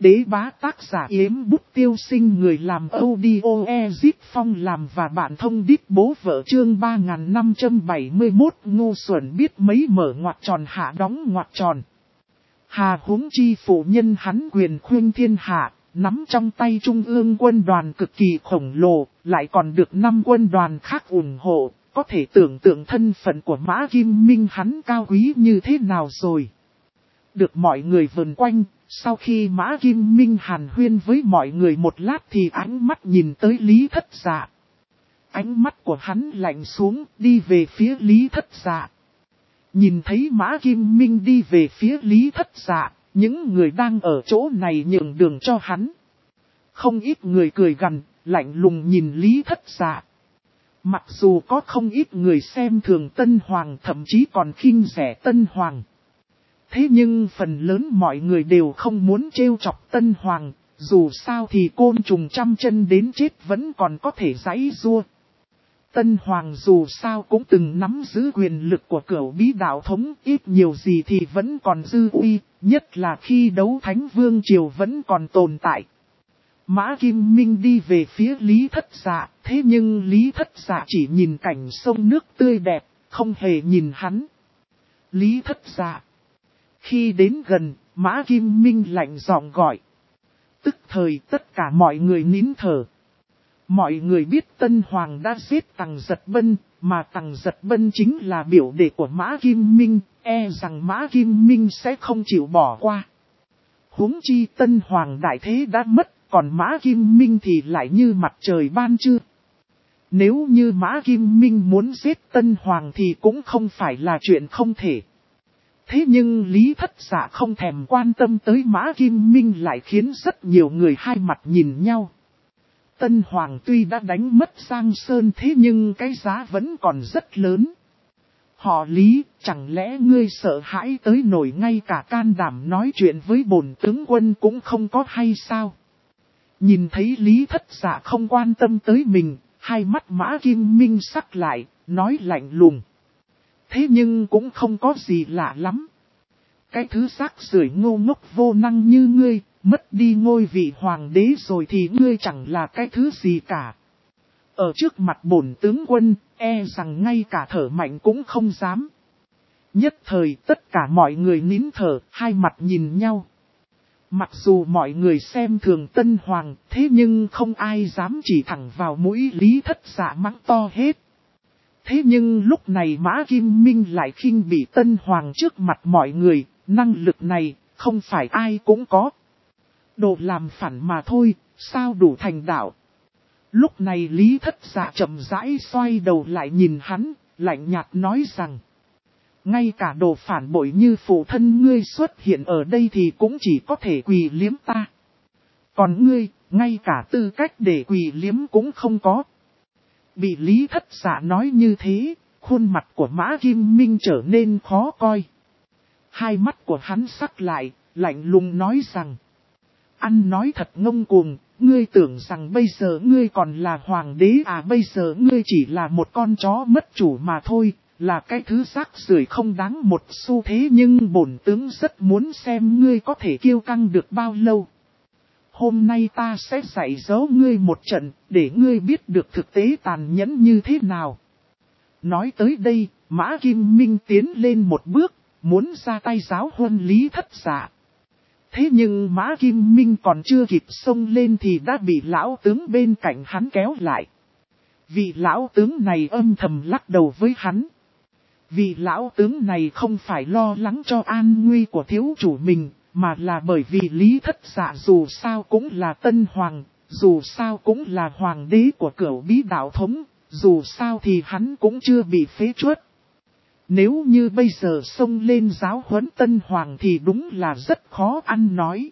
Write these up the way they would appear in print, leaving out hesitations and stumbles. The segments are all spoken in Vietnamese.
Đế bá tác giả Yếm Bút Tiêu Sinh, người làm audio Ezip Phong làm và bạn thông đít bố vợ, chương 3571. Ngu xuẩn biết mấy mở ngoặc tròn hạ đóng ngoặc tròn. Hà huống chi phụ nhân hắn quyền khuyên thiên hạ, nắm trong tay trung ương quân đoàn cực kỳ khổng lồ, lại còn được 5 quân đoàn khác ủng hộ, có thể tưởng tượng thân phận của Mã Kim Minh hắn cao quý như thế nào rồi. Được mọi người vần quanh, sau khi Mã Kim Minh hàn huyên với mọi người một lát thì ánh mắt nhìn tới Lý Thất Dạ. Ánh mắt của hắn lạnh xuống, đi về phía Lý Thất Dạ. Nhìn thấy Mã Kim Minh đi về phía Lý Thất Dạ, những người đang ở chỗ này nhường đường cho hắn. Không ít người cười gằn, lạnh lùng nhìn Lý Thất Dạ. Mặc dù có không ít người xem thường Tân Hoàng, thậm chí còn khinh rẻ Tân Hoàng. Thế nhưng phần lớn mọi người đều không muốn trêu chọc Tân Hoàng, dù sao thì côn trùng trăm chân đến chết vẫn còn có thể giãy giụa. Tân Hoàng dù sao cũng từng nắm giữ quyền lực của Cửu Bí đạo thống, ít nhiều gì thì vẫn còn dư uy, nhất là khi Đấu Thánh Vương Triều vẫn còn tồn tại. Mã Kim Minh đi về phía Lý Thất Dạ, thế nhưng Lý Thất Dạ chỉ nhìn cảnh sông nước tươi đẹp, không hề nhìn hắn. Lý Thất Dạ. Khi đến gần, Mã Kim Minh lạnh giọng gọi. Tức thời tất cả mọi người nín thở. Mọi người biết Tân Hoàng đã giết Tằng Giật Bân, mà Tằng Giật Bân chính là biểu đệ của Mã Kim Minh, e rằng Mã Kim Minh sẽ không chịu bỏ qua. Huống chi Tân Hoàng đại thế đã mất, còn Mã Kim Minh thì lại như mặt trời ban trưa. Nếu như Mã Kim Minh muốn giết Tân Hoàng thì cũng không phải là chuyện không thể. Thế nhưng Lý Thất Dạ không thèm quan tâm tới Mã Kim Minh lại khiến rất nhiều người hai mặt nhìn nhau. Tân Hoàng tuy đã đánh mất Giang Sơn thế nhưng cái giá vẫn còn rất lớn. Họ Lý, chẳng lẽ ngươi sợ hãi tới nổi ngay cả can đảm nói chuyện với bổn tướng quân cũng không có hay sao? Nhìn thấy Lý Thất Dạ không quan tâm tới mình, hai mắt Mã Kim Minh sắc lại, nói lạnh lùng. Thế nhưng cũng không có gì lạ lắm. Cái thứ rác rưởi ngô ngốc vô năng như ngươi, mất đi ngôi vị hoàng đế rồi thì ngươi chẳng là cái thứ gì cả. Ở trước mặt bổn tướng quân, e rằng ngay cả thở mạnh cũng không dám. Nhất thời tất cả mọi người nín thở, hai mặt nhìn nhau. Mặc dù mọi người xem thường Tân Hoàng, thế nhưng không ai dám chỉ thẳng vào mũi Lý Thất Dạ mắng to hết. Thế nhưng lúc này Mã Kim Minh lại khinh bỉ Tân Hoàng trước mặt mọi người, năng lực này không phải ai cũng có. Đồ làm phản mà thôi, sao đủ thành đạo. Lúc này Lý Thất Dạ chậm rãi xoay đầu lại nhìn hắn, lạnh nhạt nói rằng. Ngay cả đồ phản bội như phụ thân ngươi xuất hiện ở đây thì cũng chỉ có thể quỳ liếm ta. Còn ngươi, ngay cả tư cách để quỳ liếm cũng không có. Bị Lý Thất Dạ nói như thế, khuôn mặt của Mã Kim Minh trở nên khó coi. Hai mắt của hắn sắc lại, lạnh lùng nói rằng. Ăn nói thật ngông cuồng, ngươi tưởng rằng bây giờ ngươi còn là hoàng đế à, bây giờ ngươi chỉ là một con chó mất chủ mà thôi, là cái thứ rác rưởi không đáng một xu, thế nhưng bổn tướng rất muốn xem ngươi có thể kiêu căng được bao lâu. Hôm nay ta sẽ dạy dỗ ngươi một trận, để ngươi biết được thực tế tàn nhẫn như thế nào. Nói tới đây, Mã Kim Minh tiến lên một bước, muốn ra tay giáo huấn Lý Thất Dạ. Thế nhưng Mã Kim Minh còn chưa kịp xông lên thì đã bị lão tướng bên cạnh hắn kéo lại. Vị lão tướng này âm thầm lắc đầu với hắn. Vị lão tướng này không phải lo lắng cho an nguy của thiếu chủ mình, mà là bởi vì Lý Thất Dạ dù sao cũng là Tân Hoàng, dù sao cũng là hoàng đế của Cửu Bí đạo thống, dù sao thì hắn cũng chưa bị phế truất. Nếu như bây giờ xông lên giáo huấn Tân Hoàng thì đúng là rất khó ăn nói.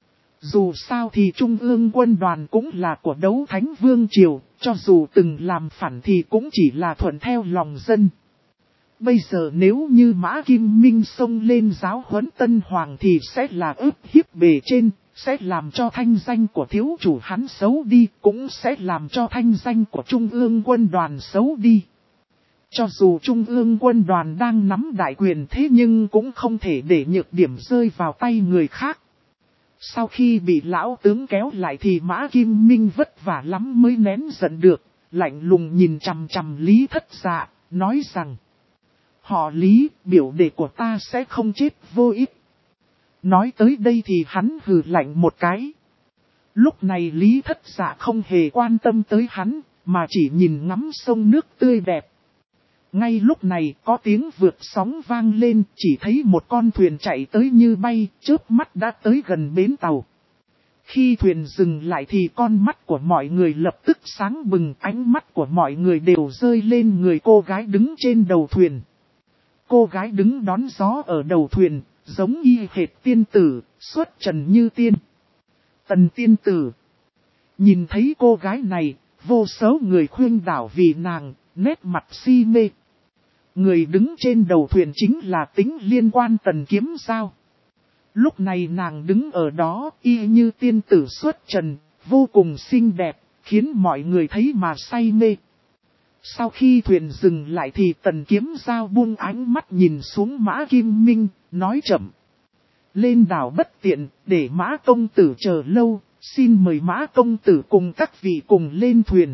Dù sao thì Trung ương quân đoàn cũng là của Đấu Thánh Vương Triều, cho dù từng làm phản thì cũng chỉ là thuận theo lòng dân. Bây giờ nếu như Mã Kim Minh xông lên giáo huấn Tân Hoàng thì sẽ là ức hiếp bề trên, sẽ làm cho thanh danh của thiếu chủ hắn xấu đi, cũng sẽ làm cho thanh danh của Trung ương quân đoàn xấu đi. Cho dù Trung ương quân đoàn đang nắm đại quyền thế nhưng cũng không thể để nhược điểm rơi vào tay người khác. Sau khi bị lão tướng kéo lại thì Mã Kim Minh vất vả lắm mới nén giận được, lạnh lùng nhìn chằm chằm Lý Thất Dạ, nói rằng: họ Lý, biểu đệ của ta sẽ không chết vô ích. Nói tới đây thì hắn hừ lạnh một cái. Lúc này Lý Thất Dạ không hề quan tâm tới hắn, mà chỉ nhìn ngắm sông nước tươi đẹp. Ngay lúc này có tiếng vượt sóng vang lên, chỉ thấy một con thuyền chạy tới như bay, chớp mắt đã tới gần bến tàu. Khi thuyền dừng lại thì con mắt của mọi người lập tức sáng bừng, ánh mắt của mọi người đều rơi lên người cô gái đứng trên đầu thuyền. Cô gái đứng đón gió ở đầu thuyền, giống y hệt tiên tử, xuất trần như tiên. Tần tiên tử. Nhìn thấy cô gái này, vô số người khuyên đảo vì nàng, nét mặt si mê. Người đứng trên đầu thuyền chính là Tính Liên Quan Tần Kiếm Giao. Lúc này nàng đứng ở đó y như tiên tử xuất trần, vô cùng xinh đẹp, khiến mọi người thấy mà say mê. Sau khi thuyền dừng lại thì Tần Kiếm Giao buông ánh mắt nhìn xuống Mã Kim Minh, nói chậm: lên đảo bất tiện, để Mã công tử chờ lâu, xin mời Mã công tử cùng các vị cùng lên thuyền.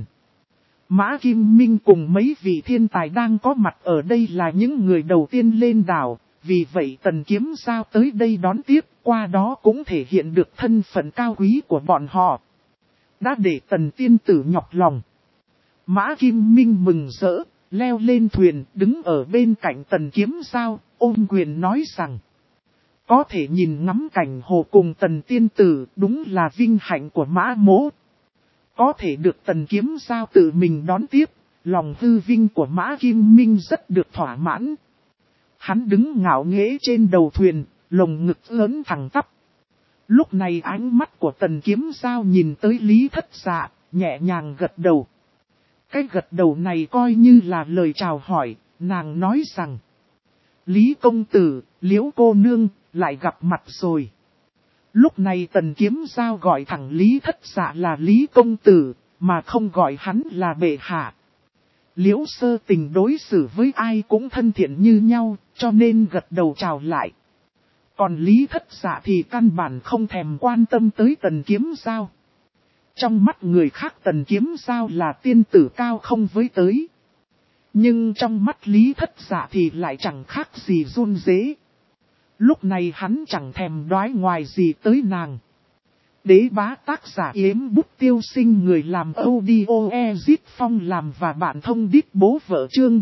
Mã Kim Minh cùng mấy vị thiên tài đang có mặt ở đây là những người đầu tiên lên đảo, vì vậy Tần Kiếm Giao tới đây đón tiếp, qua đó cũng thể hiện được thân phận cao quý của bọn họ. Đã để Tần tiên tử nhọc lòng. Mã Kim Minh mừng rỡ, leo lên thuyền, đứng ở bên cạnh Tần Kiếm Giao, ôm quyền nói rằng: có thể nhìn ngắm cảnh hồ cùng Tần tiên tử, đúng là vinh hạnh của Mã mỗ. Có thể được Tần Kiếm Giao tự mình đón tiếp, lòng hư vinh của Mã Kim Minh rất được thỏa mãn. Hắn đứng ngạo nghễ trên đầu thuyền, lồng ngực lớn thẳng tắp. Lúc này ánh mắt của Tần Kiếm Giao nhìn tới Lý Thất Dạ, nhẹ nhàng gật đầu. Cái gật đầu này coi như là lời chào hỏi, nàng nói rằng: Lý công tử, Liễu cô nương, lại gặp mặt rồi. Lúc này Tần Kiếm Giao gọi thẳng Lý Thất Dạ là Lý công tử, mà không gọi hắn là bệ hạ. Liễu Sơ Tình đối xử với ai cũng thân thiện như nhau, cho nên gật đầu chào lại. Còn Lý Thất Dạ thì căn bản không thèm quan tâm tới Tần Kiếm Giao. Trong mắt người khác Tần Kiếm Giao là tiên tử cao không với tới. Nhưng trong mắt Lý Thất Dạ thì lại chẳng khác gì run rế. Lúc này hắn chẳng thèm đoái ngoài gì tới nàng. Đế bá tác giả Yếm Bút Tiêu Sinh, người làm audio Ezit Phong làm và bạn thông đít bố vợ chương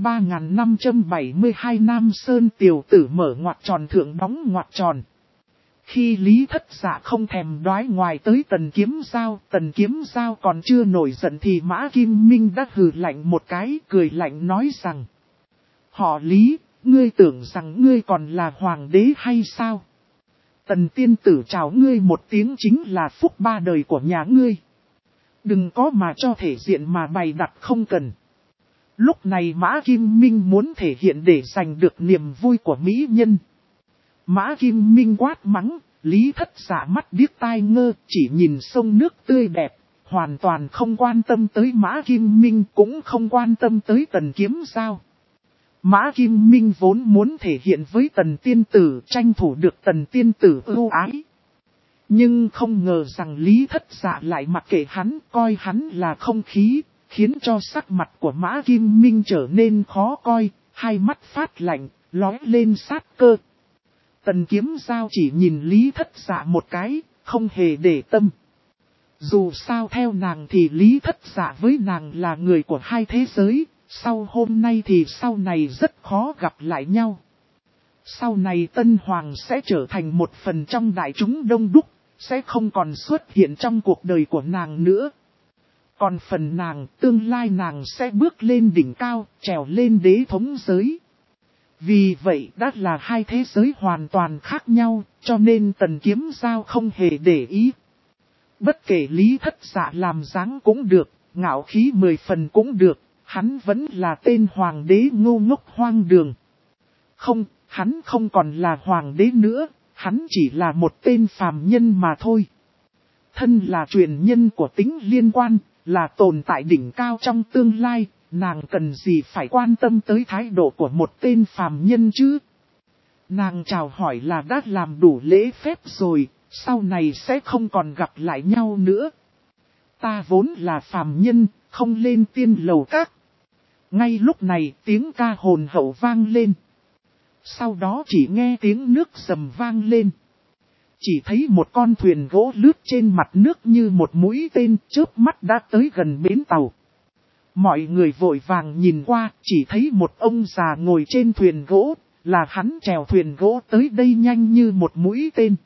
3572 Nam Sơn tiểu tử mở ngoặc tròn thượng đóng ngoặc tròn. Khi Lý Thất Dạ không thèm đoái ngoài tới Tần Kiếm Giao còn chưa nổi giận thì Mã Kim Minh đã hừ lạnh một cái, cười lạnh nói rằng: họ Lý, ngươi tưởng rằng ngươi còn là hoàng đế hay sao? Tần tiên tử chào ngươi một tiếng chính là phúc ba đời của nhà ngươi. Đừng có mà cho thể diện mà bày đặt không cần. Lúc này Mã Kim Minh muốn thể hiện để giành được niềm vui của mỹ nhân. Mã Kim Minh quát mắng, Lý Thất Dạ mắt điếc tai ngơ, chỉ nhìn sông nước tươi đẹp, hoàn toàn không quan tâm tới Mã Kim Minh, cũng không quan tâm tới Tần Kiếm Giao. Mã Kim Minh vốn muốn thể hiện với Tần tiên tử, tranh thủ được Tần tiên tử ưu ái. Nhưng không ngờ rằng Lý Thất Dạ lại mặc kệ hắn, coi hắn là không khí, khiến cho sắc mặt của Mã Kim Minh trở nên khó coi, hai mắt phát lạnh, lóe lên sát cơ. Tần Kiếm Giao chỉ nhìn Lý Thất Dạ một cái, không hề để tâm. Dù sao theo nàng thì Lý Thất Dạ với nàng là người của hai thế giới, sau hôm nay thì sau này rất khó gặp lại nhau. Sau này Tân Hoàng sẽ trở thành một phần trong đại chúng đông đúc, sẽ không còn xuất hiện trong cuộc đời của nàng nữa. Còn phần nàng, tương lai nàng sẽ bước lên đỉnh cao, trèo lên đế thống giới. Vì vậy đã là hai thế giới hoàn toàn khác nhau, cho nên Tần Kiếm Giao không hề để ý. Bất kể Lý Thất Dạ làm dáng cũng được, ngạo khí 10 phần cũng được, hắn vẫn là tên hoàng đế ngu ngốc hoang đường. Không, hắn không còn là hoàng đế nữa, hắn chỉ là một tên phàm nhân mà thôi. Thân là truyền nhân của Tính Liên Quan, là tồn tại đỉnh cao trong tương lai, nàng cần gì phải quan tâm tới thái độ của một tên phàm nhân chứ? Nàng chào hỏi là đã làm đủ lễ phép rồi, sau này sẽ không còn gặp lại nhau nữa. Ta vốn là phàm nhân, không lên tiên lầu các. Ngay lúc này tiếng ca hồn hậu vang lên. Sau đó chỉ nghe tiếng nước sầm vang lên. Chỉ thấy một con thuyền gỗ lướt trên mặt nước như một mũi tên, chớp mắt đã tới gần bến tàu. Mọi người vội vàng nhìn qua, chỉ thấy một ông già ngồi trên thuyền gỗ, là hắn chèo thuyền gỗ tới đây nhanh như một mũi tên.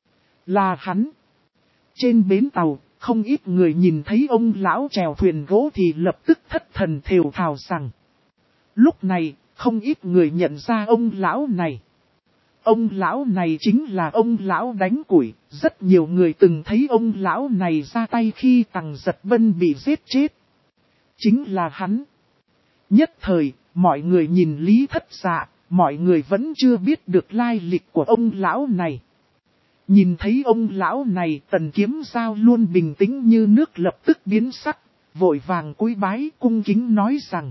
Là hắn. Trên bến tàu, không ít người nhìn thấy ông lão chèo thuyền gỗ thì lập tức thất thần thều thào rằng. Lúc này, không ít người nhận ra ông lão này. Ông lão này chính là ông lão đánh củi, rất nhiều người từng thấy ông lão này ra tay khi Tằng Giật Bân bị giết chết. Chính là hắn. Nhất thời, mọi người nhìn Lý Thất Dạ, mọi người vẫn chưa biết được lai lịch của ông lão này. Nhìn thấy ông lão này, Tần Kiếm Giao luôn bình tĩnh như nước lập tức biến sắc, vội vàng cúi bái cung kính nói rằng.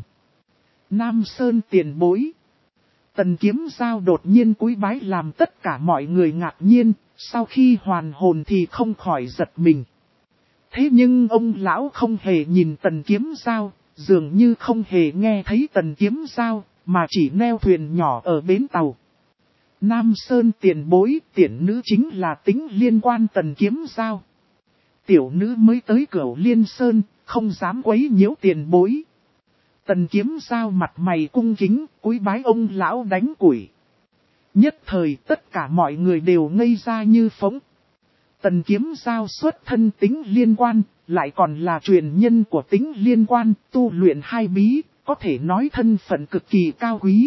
Nam Sơn tiền bối. Tần Kiếm Giao đột nhiên cúi bái làm tất cả mọi người ngạc nhiên, sau khi hoàn hồn thì không khỏi giật mình. Thế nhưng ông lão không hề nhìn Tần Kiếm Giao, dường như không hề nghe thấy Tần Kiếm Giao, mà chỉ neo thuyền nhỏ ở bến tàu. Nam Sơn tiền bối, tiện nữ chính là Tính Liên Quan Tần Kiếm Giao. Tiểu nữ mới tới Cửu Liên Sơn, không dám quấy nhiễu tiền bối. Tần Kiếm Giao mặt mày cung kính, cúi bái ông lão đánh củi. Nhất thời tất cả mọi người đều ngây ra như phỗng. Tần Kiếm Giao xuất thân Tính Liên Quan, lại còn là truyền nhân của Tính Liên Quan, tu luyện hai bí, có thể nói thân phận cực kỳ cao quý.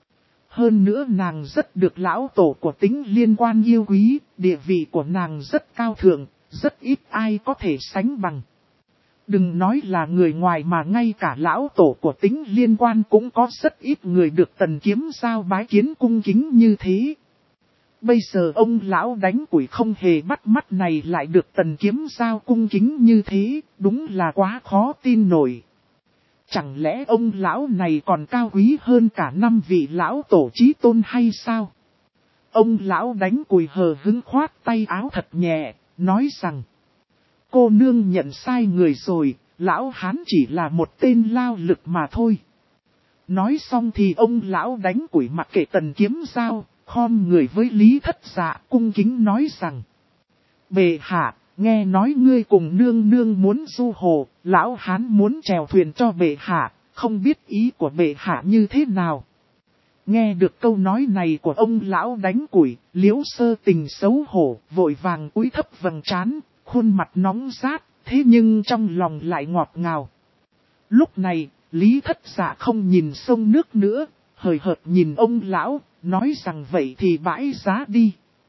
Hơn nữa nàng rất được lão tổ của Tính Liên Quan yêu quý, địa vị của nàng rất cao thượng, rất ít ai có thể sánh bằng. Đừng nói là người ngoài mà ngay cả lão tổ của Tính Liên Quan cũng có rất ít người được Tần Kiếm Giao bái kiến cung kính như thế. Bây giờ ông lão đánh củi không hề bắt mắt này lại được Tần Kiếm Giao cung kính như thế, đúng là quá khó tin nổi. Chẳng lẽ ông lão này còn cao quý hơn cả 5 vị lão tổ chí tôn hay sao? Ông lão đánh củi hờ hững khoát tay áo thật nhẹ, nói rằng. Cô nương nhận sai người rồi, lão hán chỉ là một tên lao lực mà thôi. Nói xong thì ông lão đánh củi mặc kệ Tần Kiếm Giao, khom người với Lý Thất Dạ cung kính nói rằng. Bệ hạ, nghe nói ngươi cùng nương nương muốn du hồ, lão hán muốn chèo thuyền cho bệ hạ, không biết ý của bệ hạ như thế nào. Nghe được câu nói này của ông lão đánh củi, Liễu Sơ Tình xấu hổ, vội vàng cúi thấp vầng trán, khuôn mặt nóng rát, thế nhưng trong lòng lại ngọt ngào. Lúc này, Lý Thất Dạ không nhìn sông nước nữa, hời hợt nhìn ông lão, nói rằng vậy thì bãi giá đi.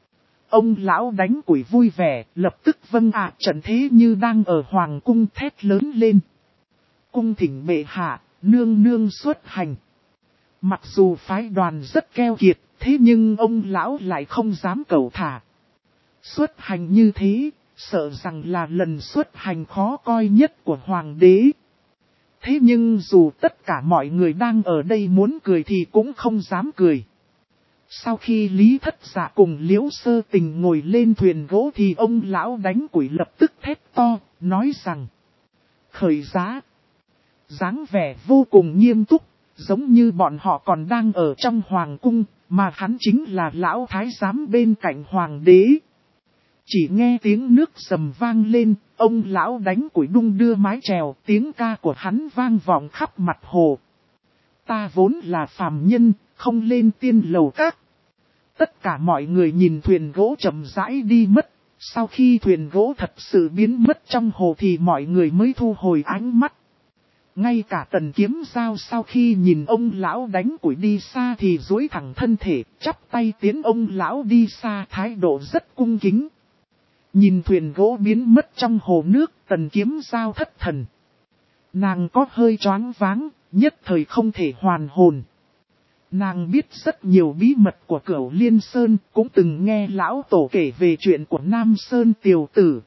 Ông lão đánh củi vui vẻ, lập tức vâng ạ trận thế như đang ở hoàng cung thét lớn lên. Cung thỉnh bệ hạ, nương nương xuất hành. Mặc dù phái đoàn rất keo kiệt, thế nhưng ông lão lại không dám cầu thả. Xuất hành như thế, sợ rằng là lần xuất hành khó coi nhất của hoàng đế. Thế nhưng dù tất cả mọi người đang ở đây muốn cười thì cũng không dám cười. Sau khi Lý Thất Dạ cùng Liễu Sơ Tình ngồi lên thuyền gỗ thì ông lão đánh củi lập tức thét to, nói rằng. Khởi giá. Dáng vẻ vô cùng nghiêm túc, giống như bọn họ còn đang ở trong hoàng cung, mà hắn chính là lão thái giám bên cạnh hoàng đế. Chỉ nghe tiếng nước sầm vang lên, ông lão đánh củi đung đưa mái chèo, tiếng ca của hắn vang vọng khắp mặt hồ. Ta vốn là phàm nhân, không lên tiên lầu các. Tất cả mọi người nhìn thuyền gỗ chậm rãi đi mất, sau khi thuyền gỗ thật sự biến mất trong hồ thì mọi người mới thu hồi ánh mắt. Ngay cả Tần Kiếm Giao sau khi nhìn ông lão đánh củi đi xa thì duỗi thẳng thân thể, chắp tay tiến ông lão đi xa, thái độ rất cung kính. Nhìn thuyền gỗ biến mất trong hồ nước, Tần Kiếm Giao thất thần. Nàng có hơi choáng váng, nhất thời không thể hoàn hồn. Nàng biết rất nhiều bí mật của Cửu Liên Sơn, cũng từng nghe lão tổ kể về chuyện của Nam Sơn tiểu tử.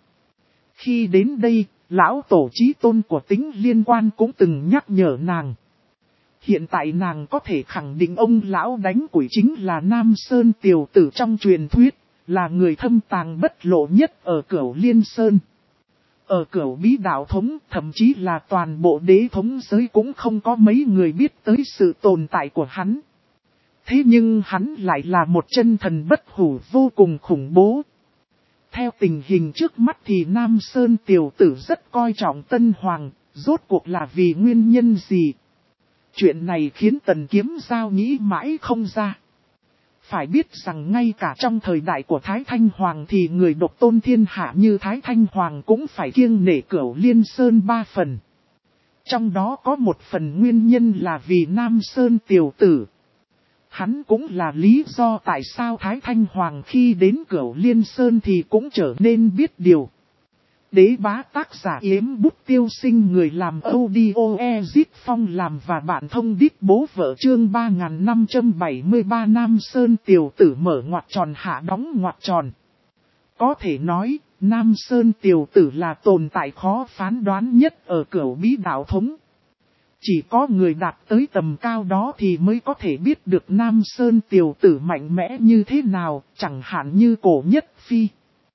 Khi đến đây, lão tổ chí tôn của Tính Liên Quan cũng từng nhắc nhở nàng. Hiện tại nàng có thể khẳng định ông lão đánh củi chính là Nam Sơn tiểu tử trong truyền thuyết, là người thâm tàng bất lộ nhất ở Cửu Liên Sơn. Ở Cửu Bí Đạo Thống, thậm chí là toàn bộ đế thống giới cũng không có mấy người biết tới sự tồn tại của hắn. Thế nhưng hắn lại là một chân thần bất hủ vô cùng khủng bố. Theo tình hình trước mắt thì Nam Sơn tiểu tử rất coi trọng Tân Hoàng, rốt cuộc là vì nguyên nhân gì? Chuyện này khiến Tần Kiếm Giao nghĩ mãi không ra. Phải biết rằng ngay cả trong thời đại của Thái Thanh Hoàng thì người độc tôn thiên hạ như Thái Thanh Hoàng cũng phải kiêng nể Cửu Liên Sơn 3 phần. Trong đó có một phần nguyên nhân là vì Nam Sơn tiểu tử. Hắn cũng là lý do tại sao Thái Thanh Hoàng khi đến Cửu Liên Sơn thì cũng trở nên biết điều. Đế bá tác giả Yếm Bút Tiêu Sinh người làm audio Ezit Phong làm và bạn thông đít bố vợ chương 3573 Nam Sơn tiểu tử mở ngoặc tròn hạ đóng ngoặc tròn. Có thể nói, Nam Sơn tiểu tử là tồn tại khó phán đoán nhất ở Cửu Bí Đạo Thống. Chỉ có người đạt tới tầm cao đó thì mới có thể biết được Nam Sơn tiểu tử mạnh mẽ như thế nào, chẳng hạn như Cổ Nhất Phi.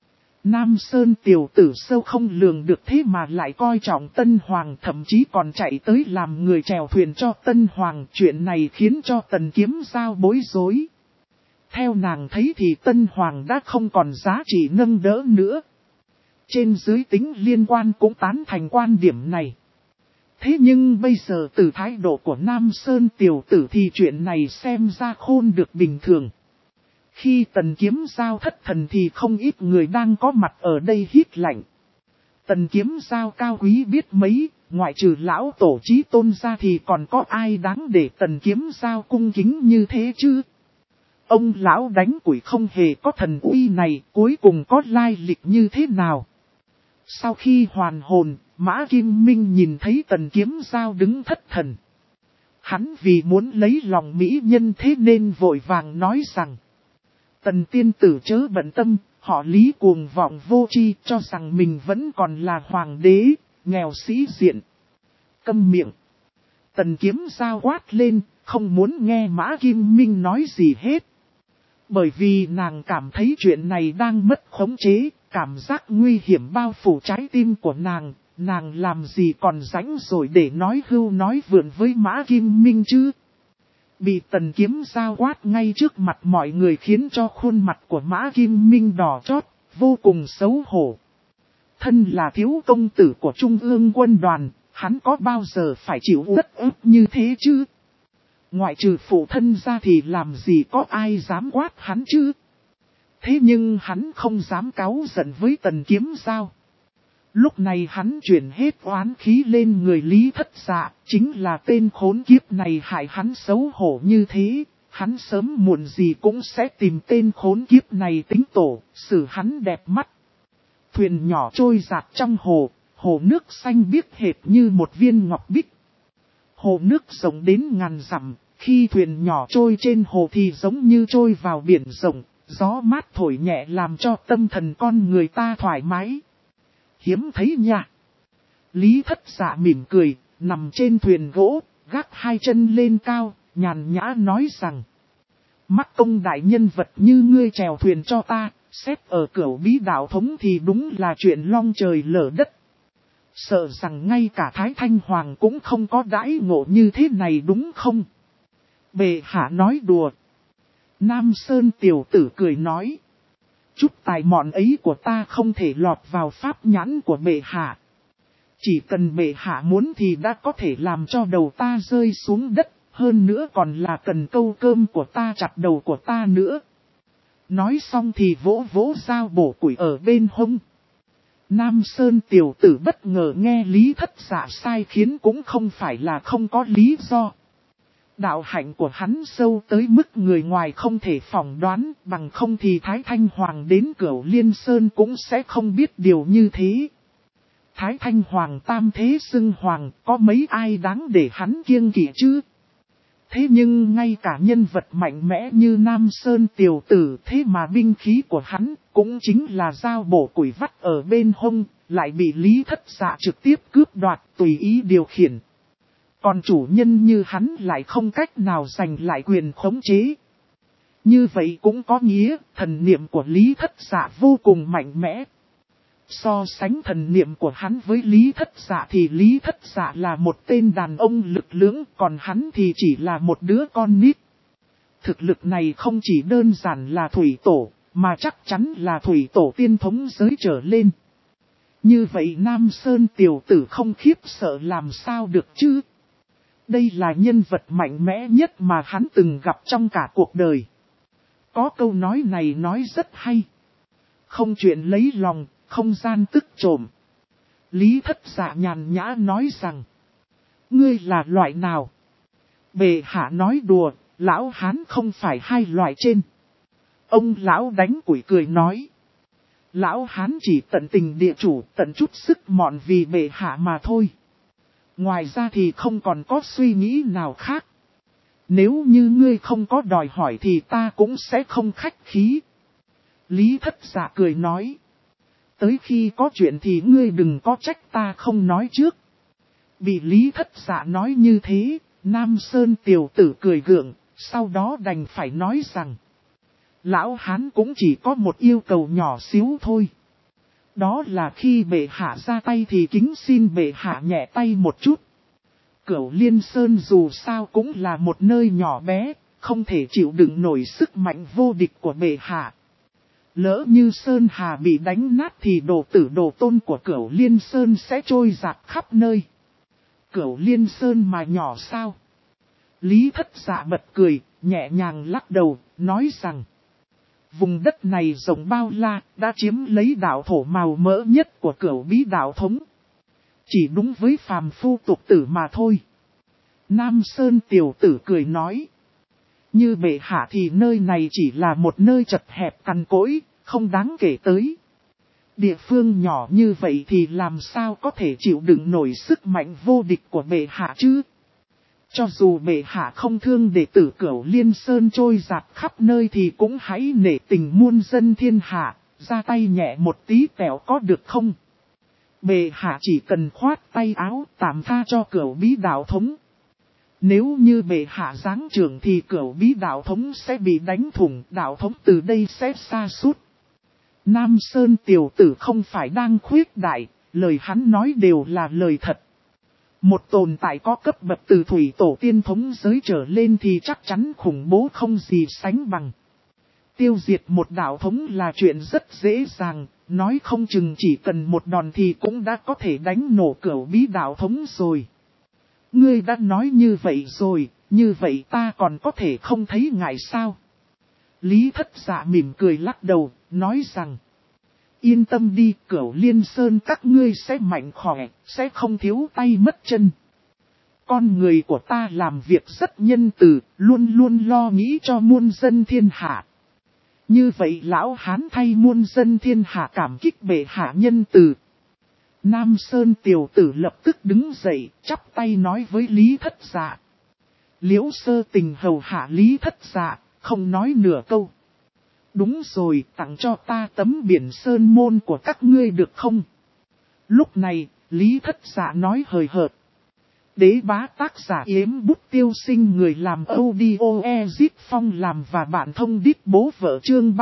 Nam Sơn tiểu tử sâu không lường được thế mà lại coi trọng Tân Hoàng, thậm chí còn chạy tới làm người chèo thuyền cho Tân Hoàng. Chuyện này khiến cho Tần Kiếm Giao bối rối. Theo nàng thấy thì Tân Hoàng đã không còn giá trị nâng đỡ nữa. Trên dưới tính liên quan cũng tán thành quan điểm này. Thế nhưng bây giờ từ thái độ của Nam Sơn tiểu tử thì chuyện này xem ra khôn được bình thường. Khi Tần Kiếm Giao thất thần thì không ít người đang có mặt ở đây hít lạnh. Tần Kiếm Giao cao quý biết mấy, ngoại trừ lão tổ chí tôn ra thì còn có ai đáng để Tần Kiếm Giao cung kính như thế chứ? Ông lão đánh quỷ không hề có thần uy này, cuối cùng có lai lịch như thế nào? Sau khi hoàn hồn, Mã Kim Minh nhìn thấy Tần Kiếm Giao đứng thất thần. Hắn vì muốn lấy lòng mỹ nhân thế nên vội vàng nói rằng: Tần tiên tử chớ bận tâm, họ Lý cuồng vọng vô tri cho rằng mình vẫn còn là hoàng đế, nghèo sĩ diện. Câm miệng. Tần Kiếm Giao quát lên, không muốn nghe Mã Kim Minh nói gì hết. Bởi vì nàng cảm thấy chuyện này đang mất khống chế, cảm giác nguy hiểm bao phủ trái tim của nàng làm gì còn rảnh rồi để nói hưu nói vượn với Mã Kim Minh chứ. Bị Tần Kiếm Giao quát ngay trước mặt mọi người khiến cho khuôn mặt của Mã Kim Minh đỏ chót, vô cùng xấu hổ. Thân là thiếu công tử của Trung ương quân đoàn, hắn có bao giờ phải chịu uất ức như thế chứ? Ngoại trừ phụ thân ra thì làm gì có ai dám quát hắn chứ? Thế nhưng hắn không dám cáu giận với Tần Kiếm Giao. Lúc này hắn chuyển hết oán khí lên người Lý Thất Dạ, chính là tên khốn kiếp này hại hắn xấu hổ như thế, hắn sớm muộn gì cũng sẽ tìm tên khốn kiếp này tính tổ, xử hắn đẹp mắt. Thuyền nhỏ trôi dạt trong hồ, hồ nước xanh biếc hệt như một viên ngọc bích. Hồ nước rộng đến ngàn dặm, khi thuyền nhỏ trôi trên hồ thì giống như trôi vào biển rộng, gió mát thổi nhẹ làm cho tâm thần con người ta thoải mái. Hiếm thấy nha. Lý Thất Dạ mỉm cười, nằm trên thuyền gỗ, gác hai chân lên cao, nhàn nhã nói rằng: Mắc công đại nhân vật như ngươi chèo thuyền cho ta, xét ở Cửu Bí Đạo Thống thì đúng là chuyện long trời lở đất. Sợ rằng ngay cả Thái Thanh Hoàng cũng không có đãi ngộ như thế này đúng không? Bệ hạ nói đùa. Nam Sơn tiểu tử cười nói: Chút tài mọn ấy của ta không thể lọt vào pháp nhãn của bệ hạ. Chỉ cần bệ hạ muốn thì đã có thể làm cho đầu ta rơi xuống đất, hơn nữa còn là cần câu cơm của ta chặt đầu của ta nữa. Nói xong thì vỗ vỗ dao bổ củi ở bên hông. Nam Sơn tiểu tử bất ngờ nghe Lý Thất Dạ sai khiến cũng không phải là không có lý do. Đạo hạnh của hắn sâu tới mức người ngoài không thể phỏng đoán, bằng không thì Thái Thanh Hoàng đến Cửu Liên Sơn cũng sẽ không biết điều như thế. Thái Thanh Hoàng tam thế xưng hoàng, có mấy ai đáng để hắn kiêng kỵ chứ? Thế nhưng ngay cả nhân vật mạnh mẽ như Nam Sơn tiểu tử thế mà binh khí của hắn cũng chính là dao bổ củi vắt ở bên hông, lại bị Lý Thất Dạ trực tiếp cướp đoạt tùy ý điều khiển. Còn chủ nhân như hắn lại không cách nào giành lại quyền khống chế. Như vậy cũng có nghĩa, thần niệm của Lý Thất Dạ vô cùng mạnh mẽ. So sánh thần niệm của hắn với Lý Thất Dạ thì Lý Thất Dạ là một tên đàn ông lực lưỡng, còn hắn thì chỉ là một đứa con nít. Thực lực này không chỉ đơn giản là thủy tổ, mà chắc chắn là thủy tổ tiên thống giới trở lên. Như vậy Nam Sơn tiểu tử không khiếp sợ làm sao được chứ? Đây là nhân vật mạnh mẽ nhất mà hắn từng gặp trong cả cuộc đời. Có câu nói này nói rất hay. Không chuyện lấy lòng, không gian tức trộm. Lý Thất Dạ nhàn nhã nói rằng, ngươi là loại nào? Bệ hạ nói đùa, lão hán không phải hai loại trên. Ông lão đánh củi cười nói, lão hán chỉ tận tình địa chủ, tận chút sức mọn vì bệ hạ mà thôi. Ngoài ra thì không còn có suy nghĩ nào khác. Nếu như ngươi không có đòi hỏi thì ta cũng sẽ không khách khí. Lý Thất Dạ cười nói, tới khi có chuyện thì ngươi đừng có trách ta không nói trước. Bị Lý Thất Dạ nói như thế, Nam Sơn tiểu tử cười gượng, sau đó đành phải nói rằng, lão hán cũng chỉ có một yêu cầu nhỏ xíu thôi. Đó là khi bệ hạ ra tay thì kính xin bệ hạ nhẹ tay một chút. Cửu Liên Sơn dù sao cũng là một nơi nhỏ bé, không thể chịu đựng nổi sức mạnh vô địch của bệ hạ. Lỡ như Sơn Hà bị đánh nát thì đồ tử đồ tôn của Cửu Liên Sơn sẽ trôi dạt khắp nơi. Cửu Liên Sơn mà nhỏ sao? Lý Thất Dạ bật cười, nhẹ nhàng lắc đầu, nói rằng, vùng đất này rộng bao la, đã chiếm lấy đạo thổ màu mỡ nhất của Cửu Bí đạo thống. Chỉ đúng với phàm phu tục tử mà thôi. Nam Sơn tiểu tử cười nói, như bệ hạ thì nơi này chỉ là một nơi chật hẹp cằn cỗi, không đáng kể tới. Địa phương nhỏ như vậy thì làm sao có thể chịu đựng nổi sức mạnh vô địch của bệ hạ chứ? Cho dù bệ hạ không thương đệ tử Cửu Liên Sơn trôi dạt khắp nơi thì cũng hãy nể tình muôn dân thiên hạ, ra tay nhẹ một tí tẹo có được không? Bệ hạ chỉ cần khoát tay áo tạm tha cho Cửu Bí đạo thống. Nếu như bệ hạ giáng trưởng thì Cửu Bí đạo thống sẽ bị đánh thủng, đạo thống từ đây sẽ sa sút. Nam Sơn tiểu tử không phải đang khuyết đại, lời hắn nói đều là lời thật. Một tồn tại có cấp bậc từ thủy tổ tiên thống giới trở lên thì chắc chắn khủng bố không gì sánh bằng. Tiêu diệt một đạo thống là chuyện rất dễ dàng, nói không chừng chỉ cần một đòn thì cũng đã có thể đánh nổ Cửu Bí đạo thống rồi. Ngươi đã nói như vậy rồi, như vậy ta còn có thể không thấy ngại sao? Lý Thất Dạ mỉm cười lắc đầu, nói rằng, yên tâm đi, Cửu Liên Sơn các ngươi sẽ mạnh khỏe, sẽ không thiếu tay mất chân. Con người của ta làm việc rất nhân từ, luôn luôn lo nghĩ cho muôn dân thiên hạ. Như vậy lão hán thay muôn dân thiên hạ cảm kích bệ hạ nhân từ. Nam Sơn tiểu tử lập tức đứng dậy, chắp tay nói với Lý Thất Dạ. Liễu Sơ Tình hầu hạ Lý Thất Dạ, không nói nửa câu. Đúng rồi, tặng cho ta tấm biển sơn môn của các ngươi được không? Lúc này, Lý Thất Dạ nói hời hợt. Đế bá tác giả Yếm Bút Tiêu Sinh, người làm audio Ezip Phong làm và bạn thông đít bố vợ chương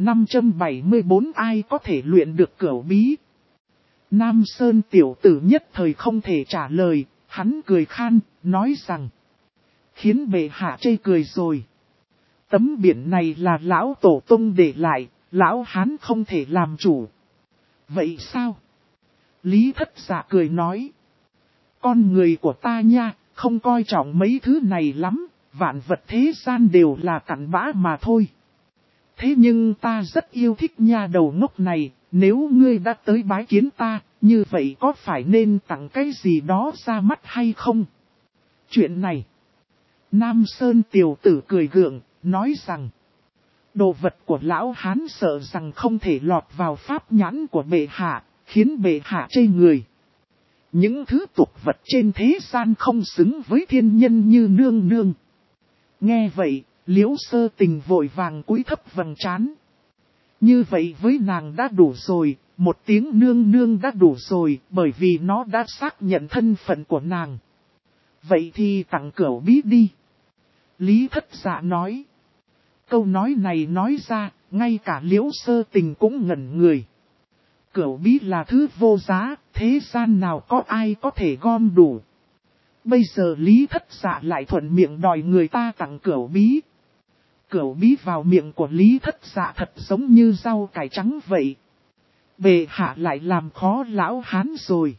3574, ai có thể luyện được Cửu Bí? Nam Sơn tiểu tử nhất thời không thể trả lời, hắn cười khan, nói rằng, khiến bệ hạ chê cười rồi. Tấm biển này là lão tổ tông để lại, lão hán không thể làm chủ. Vậy sao? Lý Thất Dạ cười nói, con người của ta nha, không coi trọng mấy thứ này lắm, vạn vật thế gian đều là cặn bã mà thôi. Thế nhưng ta rất yêu thích nha đầu ngốc này, nếu ngươi đã tới bái kiến ta, như vậy có phải nên tặng cái gì đó ra mắt hay không? Chuyện này, Nam Sơn tiểu tử cười gượng, nói rằng, đồ vật của lão hán sợ rằng không thể lọt vào pháp nhãn của bệ hạ, khiến bệ hạ chê người. Những thứ tục vật trên thế gian không xứng với thiên nhân như nương nương. Nghe vậy, Liễu Sơ Tình vội vàng cúi thấp vầng trán. Như vậy với nàng đã đủ rồi, một tiếng nương nương đã đủ rồi, bởi vì nó đã xác nhận thân phận của nàng. Vậy thì tặng Cửu Bí đi. Lý Thất Dạ nói. Câu nói này nói ra, ngay cả Liễu Sơ Tình cũng ngẩn người. Cửu bí là thứ vô giá, thế gian nào có ai có thể gom đủ. Bây giờ Lý Thất Dạ lại thuận miệng đòi người ta tặng cửu bí. Cửu bí vào miệng của Lý Thất Dạ thật giống như rau cải trắng vậy. Bệ hạ lại làm khó lão hán rồi.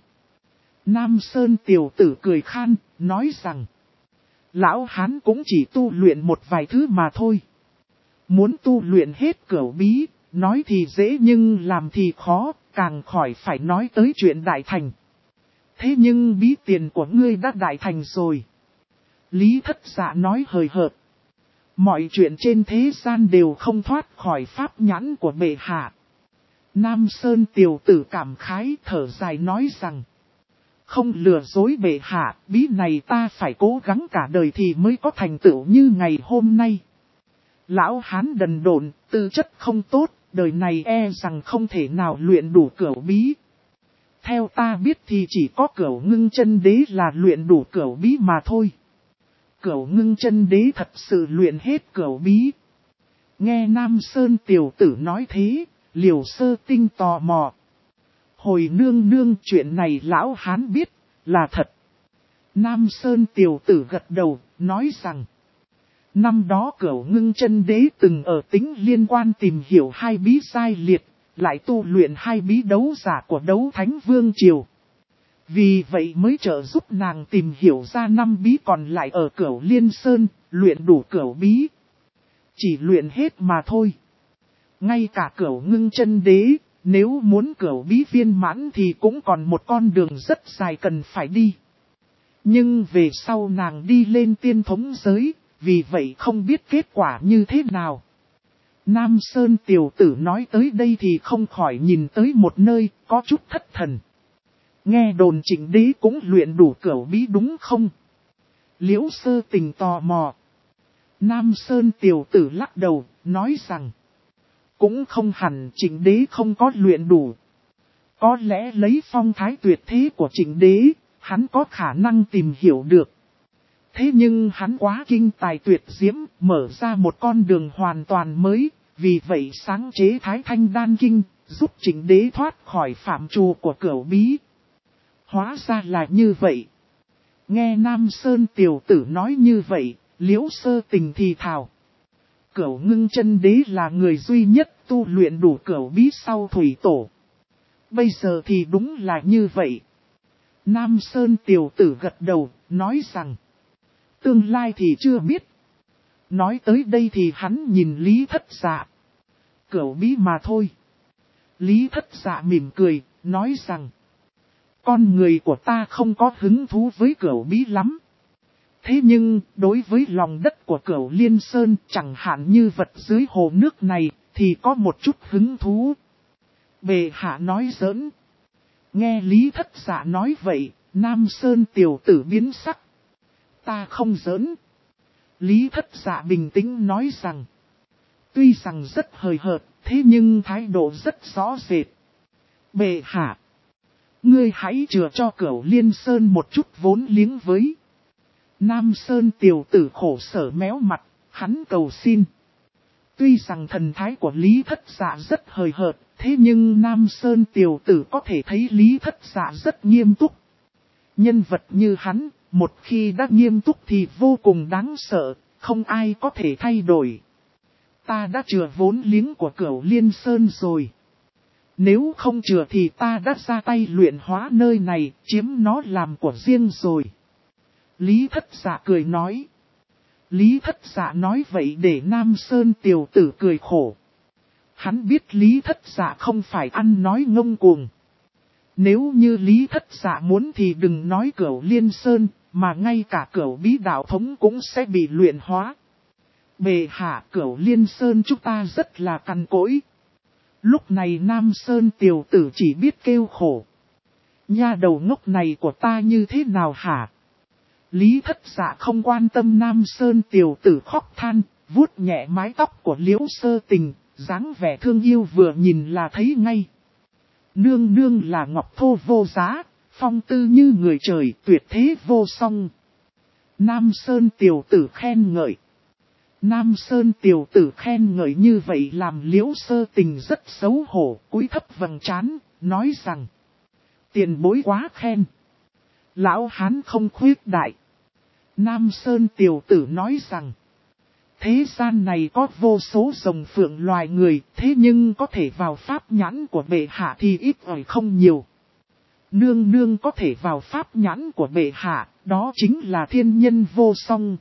Nam Sơn tiểu tử cười khan, nói rằng. Lão hán cũng chỉ tu luyện một vài thứ mà thôi. Muốn tu luyện hết cửu bí, nói thì dễ nhưng làm thì khó, càng khỏi phải nói tới chuyện đại thành. Thế nhưng bí tiền của ngươi đã đại thành rồi. Lý Thất Dạ nói hời hợt. Mọi chuyện trên thế gian đều không thoát khỏi pháp nhãn của bệ hạ. Nam Sơn tiểu tử cảm khái thở dài nói rằng. Không lừa dối bệ hạ, bí này ta phải cố gắng cả đời thì mới có thành tựu như ngày hôm nay. Lão hán đần độn, tư chất không tốt, đời này e rằng không thể nào luyện đủ cửu bí. Theo ta biết thì chỉ có Cửu Ngưng Chân Đế là luyện đủ cửu bí mà thôi. Cửu Ngưng Chân Đế thật sự luyện hết cửu bí. Nghe Nam Sơn tiểu tử nói thế, Liễu Sơ Tinh tò mò. Hồi nương nương chuyện này lão hán biết, là thật. Nam Sơn tiểu tử gật đầu, nói rằng. Năm đó Cửu Ngưng Chân Đế từng ở Tĩnh Liên Quan tìm hiểu hai bí sai liệt, lại tu luyện hai bí đấu giả của Đấu Thánh Vương Triều. Vì vậy mới trợ giúp nàng tìm hiểu ra 5 bí còn lại ở Cửu Liên Sơn, luyện đủ cửu bí. Chỉ luyện hết mà thôi. Ngay cả Cửu Ngưng Chân Đế, nếu muốn cửu bí viên mãn thì cũng còn một con đường rất dài cần phải đi. Nhưng về sau nàng đi lên tiên thống giới, vì vậy không biết kết quả như thế nào. Nam Sơn tiểu tử nói tới đây thì không khỏi nhìn tới một nơi có chút thất thần. Nghe đồn Trịnh Đế cũng luyện đủ cửu bí đúng không? Liễu Sơ Tình tò mò. Nam Sơn tiểu tử lắc đầu, nói rằng. Cũng không hẳn Trịnh Đế không có luyện đủ. Có lẽ lấy phong thái tuyệt thế của Trịnh Đế, hắn có khả năng tìm hiểu được. Thế nhưng hắn quá kinh tài tuyệt diễm, mở ra một con đường hoàn toàn mới, vì vậy sáng chế Thái Thanh Đan Kinh, giúp Trịnh Đế thoát khỏi phạm trù của cửu bí. Hóa ra là như vậy. Nghe Nam Sơn tiểu tử nói như vậy, Liễu Sơ Tình thì thào. Cửu Ngưng Chân Đế là người duy nhất tu luyện đủ cửu bí sau thủy tổ. Bây giờ thì đúng là như vậy. Nam Sơn tiểu tử gật đầu, nói rằng. Tương lai thì chưa biết. Nói tới đây thì hắn nhìn Lý Thất Dạ. Cửu bí mà thôi. Lý Thất Dạ mỉm cười, nói rằng. Con người của ta không có hứng thú với cửu bí lắm. Thế nhưng, đối với lòng đất của Cửu Liên Sơn, chẳng hạn như vật dưới hồ nước này, thì có một chút hứng thú. Bệ hạ nói giỡn. Nghe Lý Thất Dạ nói vậy, Nam Sơn tiểu tử biến sắc. Ta không giỡn. Lý Thất Dạ bình tĩnh nói rằng. Tuy rằng rất hời hợt, thế nhưng thái độ rất rõ rệt. Bệ hạ. Ngươi hãy chừa cho Cửu Liên Sơn một chút vốn liếng với. Nam Sơn tiểu tử khổ sở méo mặt, hắn cầu xin. Tuy rằng thần thái của Lý Thất Dạ rất hời hợt, thế nhưng Nam Sơn tiểu tử có thể thấy Lý Thất Dạ rất nghiêm túc. Nhân vật như hắn, một khi đã nghiêm túc thì vô cùng đáng sợ, không ai có thể thay đổi. Ta đã chừa vốn liếng của Cửu Liên Sơn rồi. Nếu không chừa thì ta đã ra tay luyện hóa nơi này, chiếm nó làm của riêng rồi. Lý Thất Dạ cười nói. Lý Thất Dạ nói vậy để Nam Sơn tiểu tử cười khổ. Hắn biết Lý Thất Dạ không phải ăn nói ngông cuồng. Nếu như Lý Thất Dạ muốn thì đừng nói Cửu Liên Sơn, mà ngay cả Cửu Bí Đạo Thống cũng sẽ bị luyện hóa. Bệ hạ, Cửu Liên Sơn chúng ta rất là cằn cỗi. Lúc này Nam Sơn tiểu tử chỉ biết kêu khổ. Nha đầu ngốc này của ta như thế nào hả? Lý Thất Dạ không quan tâm Nam Sơn tiểu tử khóc than, vuốt nhẹ mái tóc của Liễu Sơ Tình, dáng vẻ thương yêu vừa nhìn là thấy ngay. Nương nương là ngọc thô vô giá, phong tư như người trời tuyệt thế vô song. Nam Sơn tiểu tử khen ngợi. Nam Sơn tiểu tử khen ngợi như vậy làm Liễu Sơ Tình rất xấu hổ, cúi thấp vầng trán, nói rằng. Tiền bối quá khen. Lão Hán không khuyết đại. Nam Sơn tiểu tử nói rằng. Thế gian này có vô số rồng phượng loài người, thế nhưng có thể vào pháp nhãn của bệ hạ thì ít ỏi không nhiều. Nương nương có thể vào pháp nhãn của bệ hạ, đó chính là thiên nhân vô song.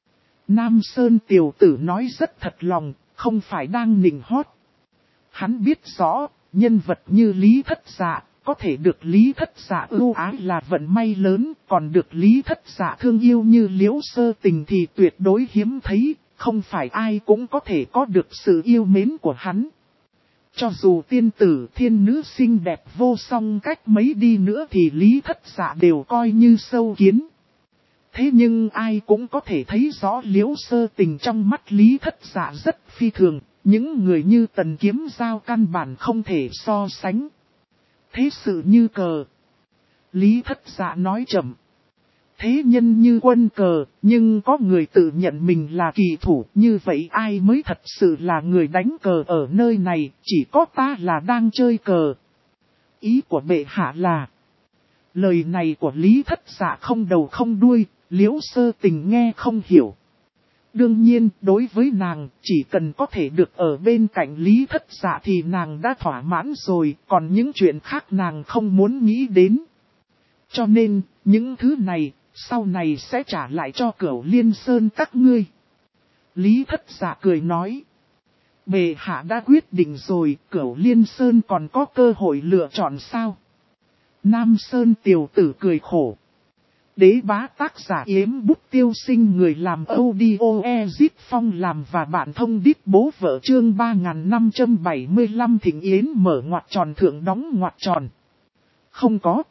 Nam Sơn tiểu tử nói rất thật lòng, không phải đang nịnh hót. Hắn biết rõ, nhân vật như Lý Thất Dạ, có thể được Lý Thất Dạ ưu ái là vận may lớn, còn được Lý Thất Dạ thương yêu như Liễu Sơ Tình thì tuyệt đối hiếm thấy, không phải ai cũng có thể có được sự yêu mến của hắn. Cho dù tiên tử thiên nữ xinh đẹp vô song cách mấy đi nữa thì Lý Thất Dạ đều coi như sâu kiến. Thế nhưng ai cũng có thể thấy rõ Liễu Sơ Tình trong mắt Lý Thất Dạ rất phi thường, những người như Tần Kiếm Giao căn bản không thể so sánh. Thế sự như cờ. Lý Thất Dạ nói chậm. Thế nhân như quân cờ, nhưng có người tự nhận mình là kỳ thủ, như vậy ai mới thật sự là người đánh cờ ở nơi này, chỉ có ta là đang chơi cờ. Ý của bệ hạ là, lời này của Lý Thất Dạ không đầu không đuôi, Liễu Sơ Tình nghe không hiểu. Đương nhiên, đối với nàng, chỉ cần có thể được ở bên cạnh Lý Thất Dạ thì nàng đã thỏa mãn rồi, còn những chuyện khác nàng không muốn nghĩ đến. Cho nên, những thứ này, sau này sẽ trả lại cho Cửu Liên Sơn các ngươi. Lý Thất Dạ cười nói. Bệ hạ đã quyết định rồi, Cửu Liên Sơn còn có cơ hội lựa chọn sao? Nam Sơn tiểu tử cười khổ. Đế bá tác giả Yếm Bút Tiêu Sinh người làm audio Ezit Phong làm và bạn thông đít bố vợ chương 3575 Thịnh Yến mở ngoặc tròn thượng đóng ngoặc tròn. Không có.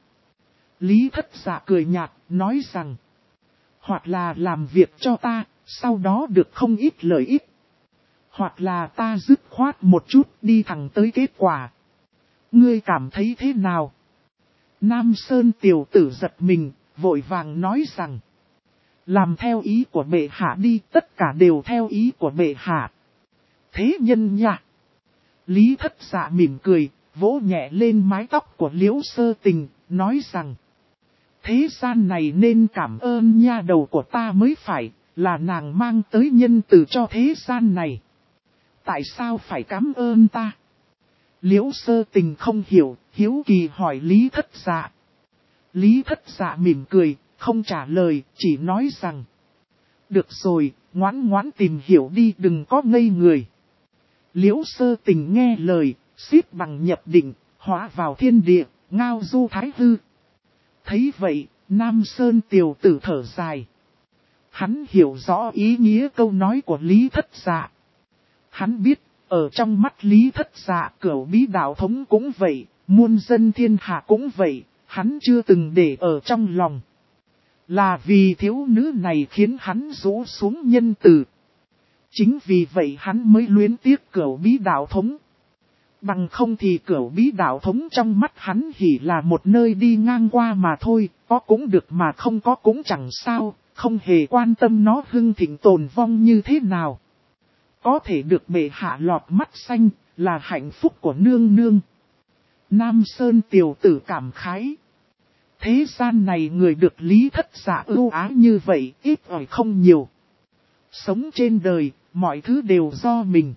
Lý Thất Dạ cười nhạt, nói rằng. Hoặc là làm việc cho ta, sau đó được không ít lợi ích. Hoặc là ta dứt khoát một chút đi thẳng tới kết quả. Ngươi cảm thấy thế nào? Nam Sơn tiểu tử giật mình, vội vàng nói rằng. Làm theo ý của bệ hạ đi, tất cả đều theo ý của bệ hạ. Thế nhân nha. Lý Thất Dạ mỉm cười, vỗ nhẹ lên mái tóc của Liễu Sơ Tình, nói rằng. Thế gian này nên cảm ơn nha đầu của ta mới phải, là nàng mang tới nhân từ cho thế gian này. Tại sao phải cảm ơn ta? Liễu Sơ Tình không hiểu, hiếu kỳ hỏi Lý Thất Dạ. Lý Thất Dạ mỉm cười, không trả lời, chỉ nói rằng. Được rồi, ngoãn ngoãn tìm hiểu đi, đừng có ngây người. Liễu Sơ Tình nghe lời, xếp bằng nhập định, hóa vào thiên địa, ngao du thái hư. Thấy vậy, Nam Sơn tiểu tử thở dài. Hắn hiểu rõ ý nghĩa câu nói của Lý Thất Dạ. Hắn biết, ở trong mắt Lý Thất Dạ, Cửu Bí đạo thống cũng vậy, muôn dân thiên hạ cũng vậy, hắn chưa từng để ở trong lòng. Là vì thiếu nữ này khiến hắn rũ xuống nhân từ. Chính vì vậy hắn mới luyến tiếc Cửu Bí đạo thống. Bằng không thì Cửu Bí đạo thống trong mắt hắn chỉ là một nơi đi ngang qua mà thôi, có cũng được mà không có cũng chẳng sao, không hề quan tâm nó hưng thịnh tồn vong như thế nào. Có thể được bệ hạ lọt mắt xanh, là hạnh phúc của nương nương. Nam Sơn tiểu tử cảm khái. Thế gian này người được Lý Thất Dạ ưu ái như vậy, ít ỏi không nhiều. Sống trên đời, mọi thứ đều do mình.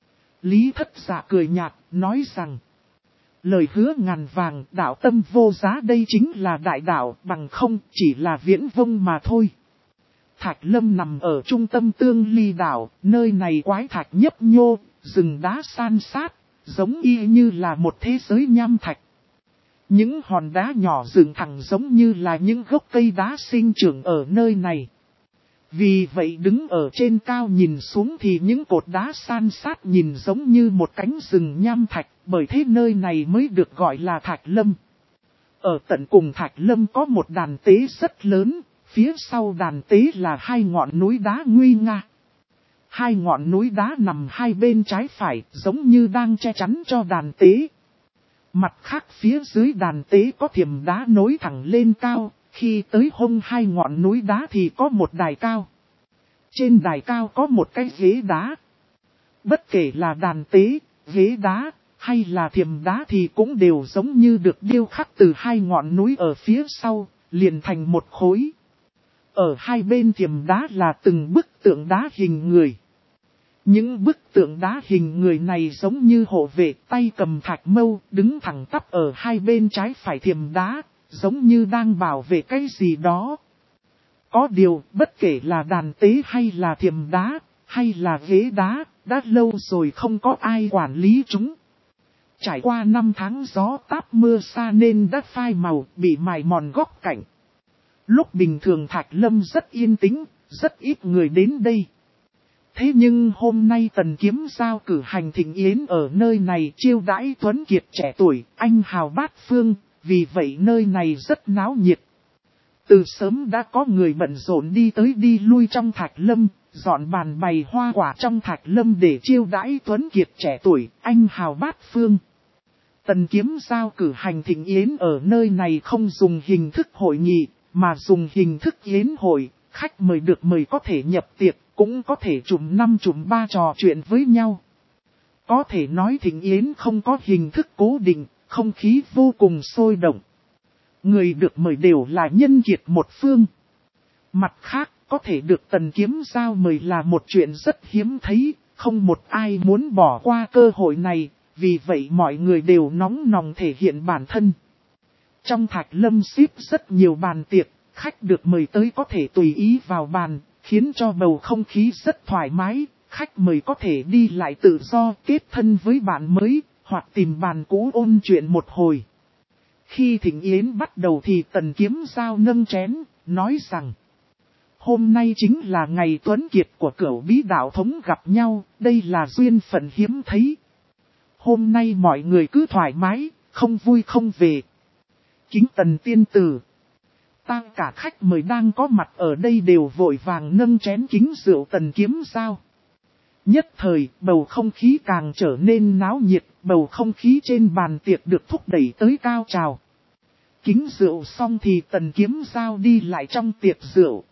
Lý Thất Dạ cười nhạt, nói rằng. Lời hứa ngàn vàng, đạo tâm vô giá đây chính là đại đạo, bằng không chỉ là viễn vông mà thôi. Thạch Lâm nằm ở trung tâm Tương Ly đảo, nơi này quái thạch nhấp nhô, rừng đá san sát, giống y như là một thế giới nham thạch. Những hòn đá nhỏ dựng thẳng giống như là những gốc cây đá sinh trưởng ở nơi này. Vì vậy đứng ở trên cao nhìn xuống thì những cột đá san sát nhìn giống như một cánh rừng nham thạch, bởi thế nơi này mới được gọi là Thạch Lâm. Ở tận cùng Thạch Lâm có một đàn tế rất lớn, phía sau đàn tế là hai ngọn núi đá nguy nga. Hai ngọn núi đá nằm hai bên trái phải giống như đang che chắn cho đàn tế. Mặt khác phía dưới đàn tế có thiềm đá nối thẳng lên cao, khi tới hông hai ngọn núi đá thì có một đài cao. Trên đài cao có một cái ghế đá. Bất kể là đàn tế, ghế đá, hay là thiềm đá thì cũng đều giống như được điêu khắc từ hai ngọn núi ở phía sau, liền thành một khối. Ở hai bên thiềm đá là từng bức tượng đá hình người. Những bức tượng đá hình người này giống như hộ vệ tay cầm thạch mâu đứng thẳng tắp ở hai bên trái phải thiềm đá, giống như đang bảo vệ cái gì đó. Có điều, bất kể là đàn tế hay là thiềm đá, hay là ghế đá, đã lâu rồi không có ai quản lý chúng. Trải qua 5 tháng gió táp mưa xa nên đã phai màu, bị mài mòn góc cạnh. Lúc bình thường Thạch Lâm rất yên tĩnh, rất ít người đến đây. Thế nhưng hôm nay Tần Kiếm Giao cử hành thịnh yến ở nơi này chiêu đãi tuấn kiệt trẻ tuổi, anh hào bát phương, vì vậy nơi này rất náo nhiệt. Từ sớm đã có người bận rộn đi tới đi lui trong Thạch Lâm, dọn bàn bày hoa quả trong Thạch Lâm để chiêu đãi tuấn kiệt trẻ tuổi, anh hào bát phương. Tần Kiếm Giao cử hành thịnh yến ở nơi này không dùng hình thức hội nghị, mà dùng hình thức yến hội, khách mời được mời có thể nhập tiệc, cũng có thể chùm 5 chùm 3 trò chuyện với nhau. Có thể nói thịnh yến không có hình thức cố định, không khí vô cùng sôi động. Người được mời đều là nhân kiệt một phương. Mặt khác, có thể được Tần Kiếm Giao mời là một chuyện rất hiếm thấy, không một ai muốn bỏ qua cơ hội này, vì vậy mọi người đều nóng nòng thể hiện bản thân. Trong Thạch Lâm xếp rất nhiều bàn tiệc, khách được mời tới có thể tùy ý vào bàn, khiến cho bầu không khí rất thoải mái, khách mời có thể đi lại tự do kết thân với bạn mới, hoặc tìm bàn cũ ôn chuyện một hồi. Khi thịnh yến bắt đầu thì Tần Kiếm Giao nâng chén, nói rằng: hôm nay chính là ngày tuấn kiệt của Cửu Bí đạo thống gặp nhau, đây là duyên phận hiếm thấy. Hôm nay mọi người cứ thoải mái, không vui không về. Kính Tần tiên tử. Ta cả khách mời đang có mặt ở đây đều vội vàng nâng chén kính rượu Tần Kiếm Giao. Nhất thời, bầu không khí càng trở nên náo nhiệt, bầu không khí trên bàn tiệc được thúc đẩy tới cao trào. Kính rượu xong thì Tần Kiếm Giao đi lại trong tiệc rượu.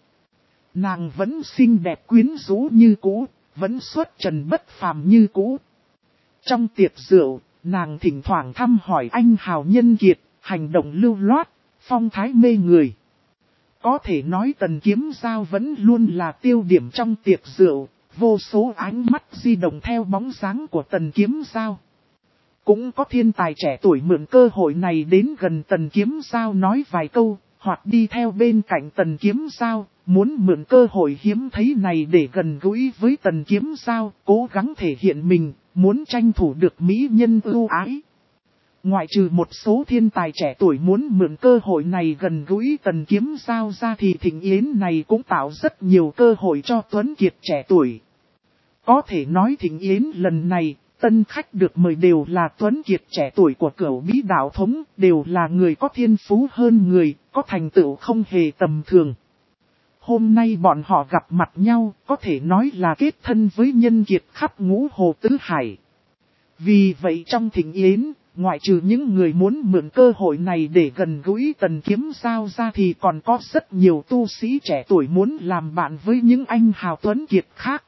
Nàng vẫn xinh đẹp quyến rũ như cũ, vẫn xuất trần bất phàm như cũ. Trong tiệc rượu, nàng thỉnh thoảng thăm hỏi anh hào nhân kiệt, hành động lưu loát, phong thái mê người. Có thể nói Tần Kiếm Giao vẫn luôn là tiêu điểm trong tiệc rượu, vô số ánh mắt di động theo bóng dáng của Tần Kiếm Giao. Cũng có thiên tài trẻ tuổi mượn cơ hội này đến gần Tần Kiếm Giao nói vài câu, hoặc đi theo bên cạnh Tần Kiếm Giao, muốn mượn cơ hội hiếm thấy này để gần gũi với Tần Kiếm Giao, cố gắng thể hiện mình, muốn tranh thủ được mỹ nhân ưu ái. Ngoại trừ một số thiên tài trẻ tuổi muốn mượn cơ hội này gần gũi Tần Kiếm Giao ra thì thịnh yến này cũng tạo rất nhiều cơ hội cho tuấn kiệt trẻ tuổi. Có thể nói thịnh yến lần này, tân khách được mời đều là tuấn kiệt trẻ tuổi của Cửu Bí đạo thống, đều là người có thiên phú hơn người, có thành tựu không hề tầm thường. Hôm nay bọn họ gặp mặt nhau, có thể nói là kết thân với nhân kiệt khắp ngũ hồ tứ hải. Vì vậy trong thịnh yến, ngoại trừ những người muốn mượn cơ hội này để gần gũi Tần Kiếm Giao ra thì còn có rất nhiều tu sĩ trẻ tuổi muốn làm bạn với những anh hào tuấn kiệt khác.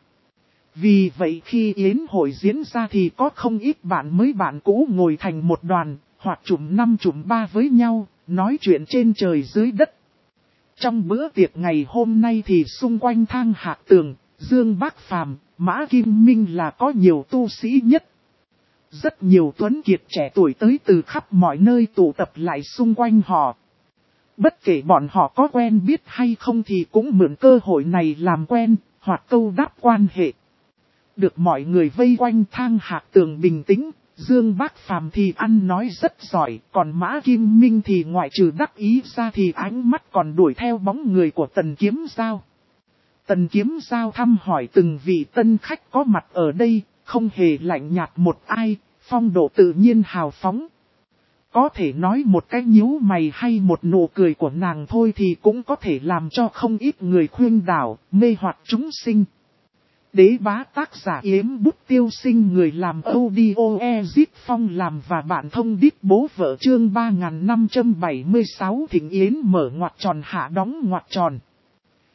Vì vậy khi yến hội diễn ra thì có không ít bạn mới bạn cũ ngồi thành một đoàn, hoặc chùm 5 chùm 3 với nhau, nói chuyện trên trời dưới đất. Trong bữa tiệc ngày hôm nay thì xung quanh Thang Hạc Tường, Dương Bác Phàm, Mã Kim Minh là có nhiều tu sĩ nhất. Rất nhiều tuấn kiệt trẻ tuổi tới từ khắp mọi nơi tụ tập lại xung quanh họ. Bất kể bọn họ có quen biết hay không thì cũng mượn cơ hội này làm quen, hoặc câu đáp quan hệ. Được mọi người vây quanh Thang Hạc Tường bình tĩnh, Dương Bác Phàm thì ăn nói rất giỏi, còn Mã Kim Minh thì ngoại trừ đắc ý ra thì ánh mắt còn đuổi theo bóng người của Tần Kiếm Giao. Tần Kiếm Giao thăm hỏi từng vị tân khách có mặt ở đây, không hề lạnh nhạt một ai, phong độ tự nhiên hào phóng. Có thể nói một cái nhíu mày hay một nụ cười của nàng thôi thì cũng có thể làm cho không ít người khuyên đảo, mê hoặc chúng sinh. Đế bá tác giả Yếm Bút Tiêu Sinh, người làm audio Ezit Phong làm và bạn thông đít bố vợ, chương 3576 thịnh yến mở ngoặc tròn hạ đóng ngoặc tròn.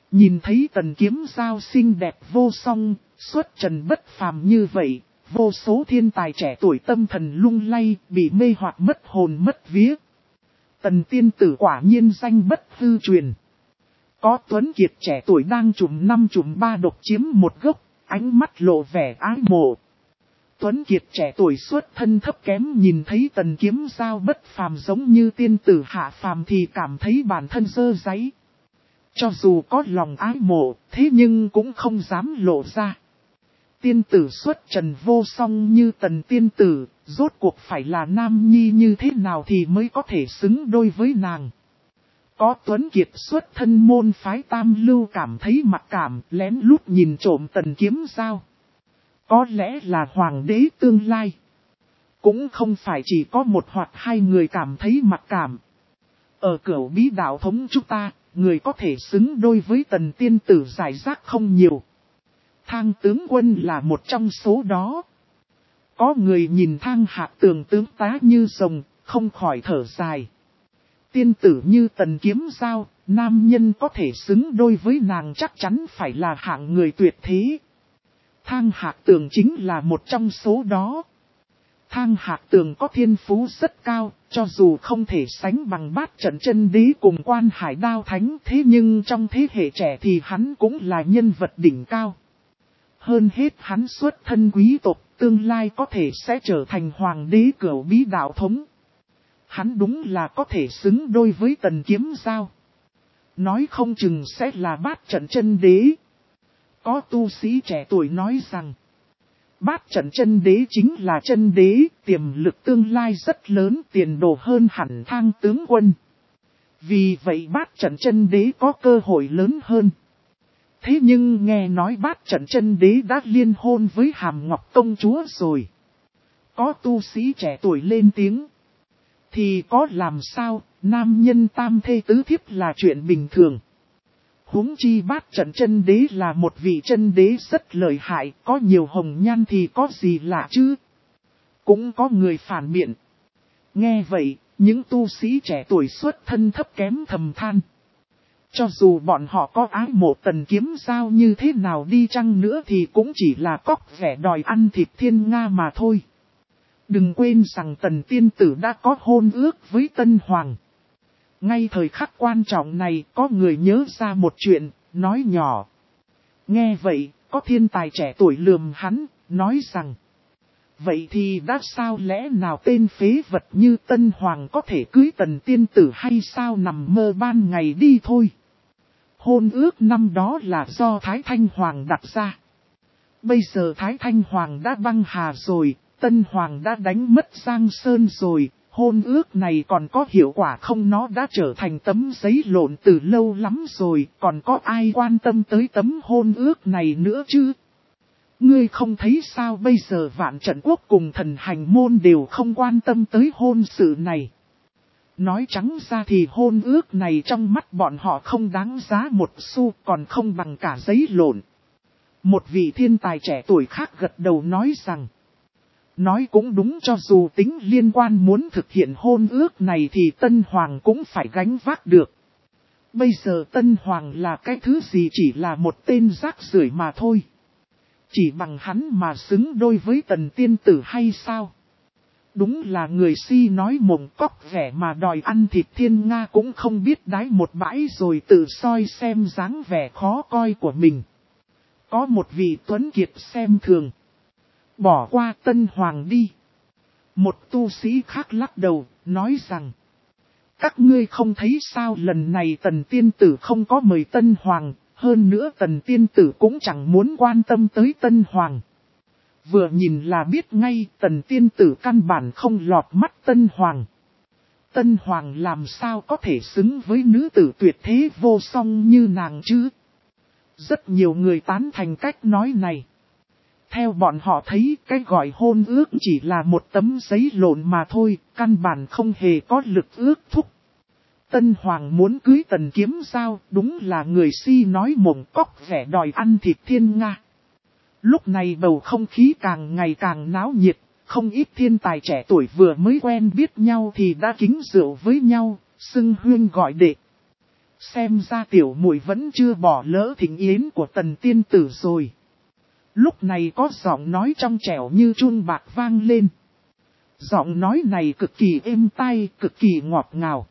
Nhìn thấy Tần Kiếm Giao xinh đẹp vô song, xuất trần bất phàm như vậy, vô số thiên tài trẻ tuổi tâm thần lung lay, bị mê hoặc mất hồn mất vía. Tần tiên tử quả nhiên danh bất hư truyền. Có tuấn kiệt trẻ tuổi đang trùm 5 trùm 3 độc chiếm một gốc, ánh mắt lộ vẻ ái mộ. Tuấn kiệt trẻ tuổi xuất thân thấp kém nhìn thấy Tần Kiếm Giao bất phàm giống như tiên tử hạ phàm thì cảm thấy bản thân dơ dáy. Cho dù có lòng ái mộ, thế nhưng cũng không dám lộ ra. Tiên tử xuất trần vô song như Tần tiên tử, rốt cuộc phải là nam nhi như thế nào thì mới có thể xứng đôi với nàng. Có tuấn kiệt xuất thân môn phái Tam Lưu cảm thấy mặc cảm, lén lút nhìn trộm Tần Kiếm Giao. Có lẽ là hoàng đế tương lai. Cũng không phải chỉ có một hoặc hai người cảm thấy mặc cảm. Ở Cửu Bí đạo thống chúng ta, người có thể xứng đôi với Tần tiên tử giải rác không nhiều. Thang tướng quân là một trong số đó. Có người nhìn Thang Hạc Tường tướng tá như rồng, không khỏi thở dài. Tiên tử như Tần Kiếm Giao, nam nhân có thể xứng đôi với nàng chắc chắn phải là hạng người tuyệt thế. Thang Hạc Tường chính là một trong số đó. Thang Hạc Tường có thiên phú rất cao, cho dù không thể sánh bằng Bát Trận Chân Đế cùng Quan Hải Đao Thánh, thế nhưng trong thế hệ trẻ thì hắn cũng là nhân vật đỉnh cao. Hơn hết hắn xuất thân quý tộc, tương lai có thể sẽ trở thành hoàng đế Cửu Bí đạo thống. Hắn đúng là có thể xứng đôi với Tần Kiếm Giao. Nói không chừng sẽ là Bát Trận Chân Đế. Có tu sĩ trẻ tuổi nói rằng, Bát Trận Chân Đế chính là chân đế, tiềm lực tương lai rất lớn, tiền đồ hơn hẳn Thang tướng quân. Vì vậy Bát Trận Chân Đế có cơ hội lớn hơn. Thế nhưng nghe nói Bát Trận Chân Đế đã liên hôn với Hàm Ngọc công chúa rồi. Có tu sĩ trẻ tuổi lên tiếng. Thì có làm sao, nam nhân tam thê tứ thiếp là chuyện bình thường. Huống chi Bát Trận Chân Đế là một vị chân đế rất lợi hại, có nhiều hồng nhan thì có gì lạ chứ. Cũng có người phản biện. Nghe vậy, những tu sĩ trẻ tuổi xuất thân thấp kém thầm than. Cho dù bọn họ có ái mộ Tần Kiếm Giao như thế nào đi chăng nữa thì cũng chỉ là cóc vẻ đòi ăn thịt thiên nga mà thôi. Đừng quên rằng Tần tiên tử đã có hôn ước với Tân Hoàng. Ngay thời khắc quan trọng này có người nhớ ra một chuyện, nói nhỏ. Nghe vậy, có thiên tài trẻ tuổi lườm hắn, nói rằng. Vậy thì đã sao lẽ nào tên phế vật như Tân Hoàng có thể cưới Tần tiên tử hay sao nằm mơ ban ngày đi thôi. Hôn ước năm đó là do Thái Thanh Hoàng đặt ra. Bây giờ Thái Thanh Hoàng đã băng hà rồi, Tân Hoàng đã đánh mất Giang Sơn rồi, hôn ước này còn có hiệu quả không, nó đã trở thành tấm giấy lộn từ lâu lắm rồi, còn có ai quan tâm tới tấm hôn ước này nữa chứ? Ngươi không thấy sao bây giờ Vạn Trận Quốc cùng Thần Hành Môn đều không quan tâm tới hôn sự này. Nói trắng ra thì hôn ước này trong mắt bọn họ không đáng giá một xu, còn không bằng cả giấy lộn. Một vị thiên tài trẻ tuổi khác gật đầu nói rằng. Nói cũng đúng, cho dù tính liên quan muốn thực hiện hôn ước này thì Tân Hoàng cũng phải gánh vác được. Bây giờ Tân Hoàng là cái thứ gì, chỉ là một tên rác rưởi mà thôi. Chỉ bằng hắn mà xứng đôi với Tần tiên tử hay sao? Đúng là người si nói mộng cóc vẻ mà đòi ăn thịt thiên nga cũng không biết đái một bãi rồi tự soi xem dáng vẻ khó coi của mình. Có một vị tuấn kiệt xem thường. Bỏ qua Tân Hoàng đi. Một tu sĩ khác lắc đầu, nói rằng. Các ngươi không thấy sao lần này Tần tiên tử không có mời Tân Hoàng, hơn nữa Tần tiên tử cũng chẳng muốn quan tâm tới Tân Hoàng. Vừa nhìn là biết ngay Tần tiên tử căn bản không lọt mắt Tân Hoàng. Tân Hoàng làm sao có thể xứng với nữ tử tuyệt thế vô song như nàng chứ? Rất nhiều người tán thành cách nói này. Theo bọn họ thấy cái gọi hôn ước chỉ là một tấm giấy lộn mà thôi, căn bản không hề có lực ước thúc. Tân Hoàng muốn cưới Tần Kiếm Giao, đúng là người si nói mộng cóc vẻ đòi ăn thịt thiên nga. Lúc này bầu không khí càng ngày càng náo nhiệt, không ít thiên tài trẻ tuổi vừa mới quen biết nhau thì đã kính rượu với nhau, xưng huyên gọi đệ. Xem ra tiểu muội vẫn chưa bỏ lỡ thỉnh yến của tần tiên tử rồi. Lúc này có giọng nói trong trẻo như chuông bạc vang lên. Giọng nói này cực kỳ êm tai, cực kỳ ngọt ngào.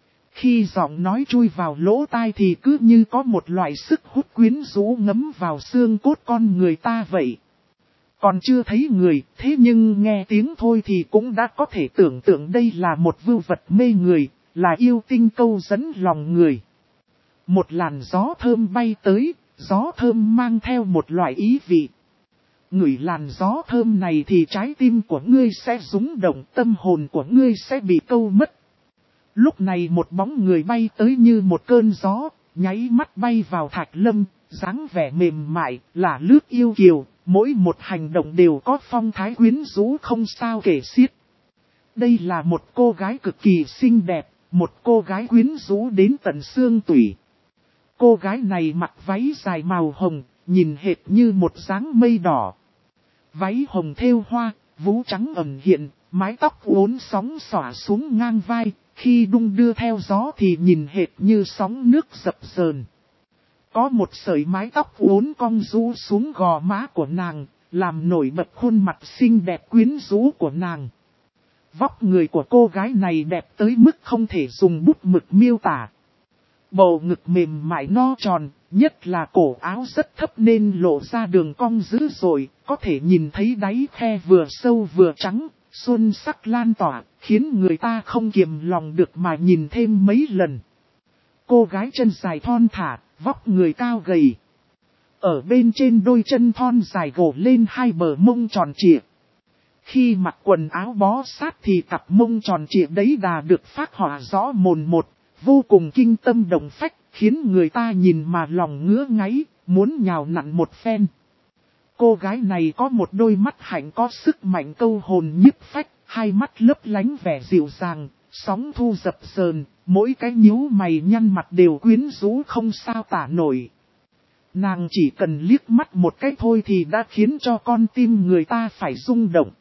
Khi giọng nói chui vào lỗ tai thì cứ như có một loại sức hút quyến rũ ngấm vào xương cốt con người ta vậy. Còn chưa thấy người, thế nhưng nghe tiếng thôi thì cũng đã có thể tưởng tượng đây là một vưu vật mê người, là yêu tinh câu dẫn lòng người. Một làn gió thơm bay tới, gió thơm mang theo một loại ý vị. Ngửi làn gió thơm này thì trái tim của ngươi sẽ rung động, tâm hồn của ngươi sẽ bị câu mất. Lúc này một bóng người bay tới như một cơn gió, nháy mắt bay vào Thạch Lâm, dáng vẻ mềm mại, là lướt yêu kiều, mỗi một hành động đều có phong thái quyến rũ không sao kể xiết. Đây là một cô gái cực kỳ xinh đẹp, một cô gái quyến rũ đến tận xương tủy. Cô gái này mặc váy dài màu hồng, nhìn hệt như một dáng mây đỏ. Váy hồng thêu hoa, vú trắng ẩn hiện, mái tóc uốn sóng xõa xuống ngang vai, khi đung đưa theo gió thì nhìn hệt như sóng nước dập dờn. Có một sợi mái tóc uốn cong rũ xuống gò má của nàng, làm nổi bật khuôn mặt xinh đẹp quyến rũ của nàng. Vóc người của cô gái này đẹp tới mức không thể dùng bút mực miêu tả. Bầu ngực mềm mại no tròn, nhất là cổ áo rất thấp nên lộ ra đường cong dữ dội, có thể nhìn thấy đáy khe vừa sâu vừa trắng, xuân sắc lan tỏa, khiến người ta không kiềm lòng được mà nhìn thêm mấy lần. Cô gái chân dài thon thả, vóc người cao gầy. Ở bên trên đôi chân thon dài gồ lên hai bờ mông tròn trịa. Khi mặc quần áo bó sát thì cặp mông tròn trịa đấy đà được phác họa rõ mồn một, vô cùng kinh tâm động phách, khiến người ta nhìn mà lòng ngứa ngáy, muốn nhào nặn một phen. Cô gái này có một đôi mắt hạnh có sức mạnh câu hồn nhiếp phách, hai mắt lấp lánh vẻ dịu dàng, sóng thu dập dờn, mỗi cái nhíu mày nhăn mặt đều quyến rũ không sao tả nổi. Nàng chỉ cần liếc mắt một cái thôi thì đã khiến cho con tim người ta phải rung động.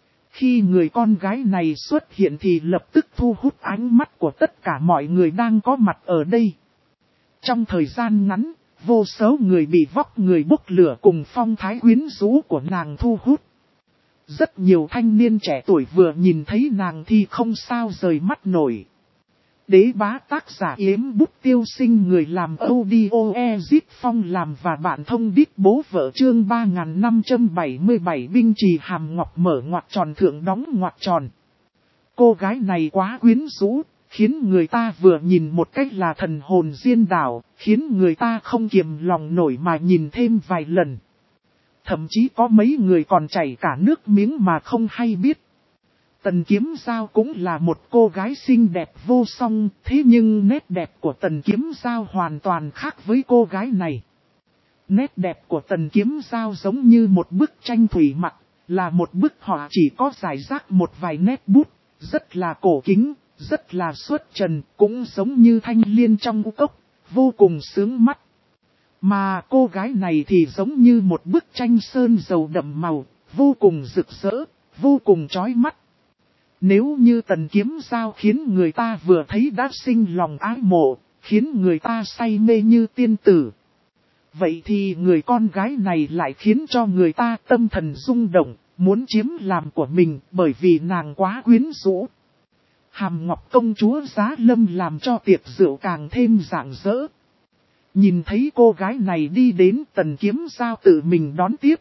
Khi người con gái này xuất hiện thì lập tức thu hút ánh mắt của tất cả mọi người đang có mặt ở đây. Trong thời gian ngắn, vô số người bị vóc người bốc lửa cùng phong thái quyến rũ của nàng thu hút. Rất nhiều thanh niên trẻ tuổi vừa nhìn thấy nàng thì không sao rời mắt nổi. Đế bá tác giả Yếm Bút Tiêu Sinh, người làm audio Ezip Phong làm và bạn thông đít bố vợ, chương 3577 binh trì hàm ngọc mở ngoặc tròn thượng đóng ngoặc tròn. Cô gái này quá quyến rũ, khiến người ta vừa nhìn một cách là thần hồn điên đảo, khiến người ta không kiềm lòng nổi mà nhìn thêm vài lần. Thậm chí có mấy người còn chảy cả nước miếng mà không hay biết. Tần Kiếm Giao cũng là một cô gái xinh đẹp vô song, thế nhưng nét đẹp của Tần Kiếm Giao hoàn toàn khác với cô gái này. Nét đẹp của Tần Kiếm Giao giống như một bức tranh thủy mặc, là một bức họa chỉ có rải rác một vài nét bút, rất là cổ kính, rất là xuất trần, cũng giống như thanh liên trong ngũ cốc, vô cùng sướng mắt. Mà cô gái này thì giống như một bức tranh sơn dầu đậm màu, vô cùng rực rỡ, vô cùng chói mắt. Nếu như Tần Kiếm Giao khiến người ta vừa thấy đã sinh lòng ái mộ, khiến người ta say mê như tiên tử. Vậy thì người con gái này lại khiến cho người ta tâm thần rung động, muốn chiếm làm của mình bởi vì nàng quá quyến rũ. Hàm Ngọc công chúa Giá Lâm làm cho tiệc rượu càng thêm rạng rỡ. Nhìn thấy cô gái này đi đến, Tần Kiếm Giao tự mình đón tiếp.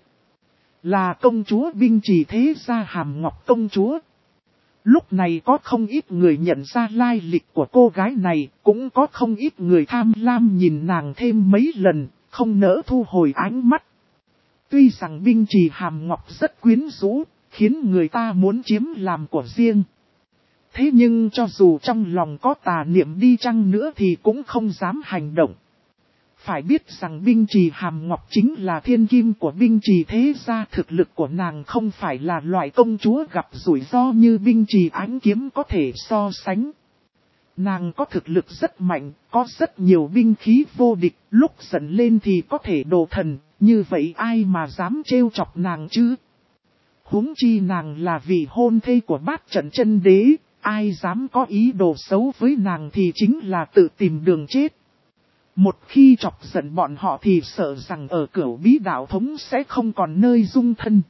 Là công chúa binh trì thế gia Hàm Ngọc công chúa. Lúc này có không ít người nhận ra lai lịch của cô gái này, cũng có không ít người tham lam nhìn nàng thêm mấy lần, không nỡ thu hồi ánh mắt. Tuy rằng binh trì Hàm Ngọc rất quyến rũ, khiến người ta muốn chiếm làm của riêng. Thế nhưng cho dù trong lòng có tà niệm đi chăng nữa thì cũng không dám hành động. Phải biết rằng binh trì Hàm Ngọc chính là thiên kim của binh trì thế gia, thực lực của nàng không phải là loại công chúa gặp rủi ro như binh trì Ánh Kiếm có thể so sánh. Nàng có thực lực rất mạnh, có rất nhiều binh khí vô địch, lúc giận lên thì có thể đồ thần, như vậy ai mà dám trêu chọc nàng chứ? Huống chi nàng là vị hôn thê của Bát Trận Chân Đế, ai dám có ý đồ xấu với nàng thì chính là tự tìm đường chết. Một khi chọc giận bọn họ thì sợ rằng ở Cửu Bí Đạo Thống sẽ không còn nơi dung thân.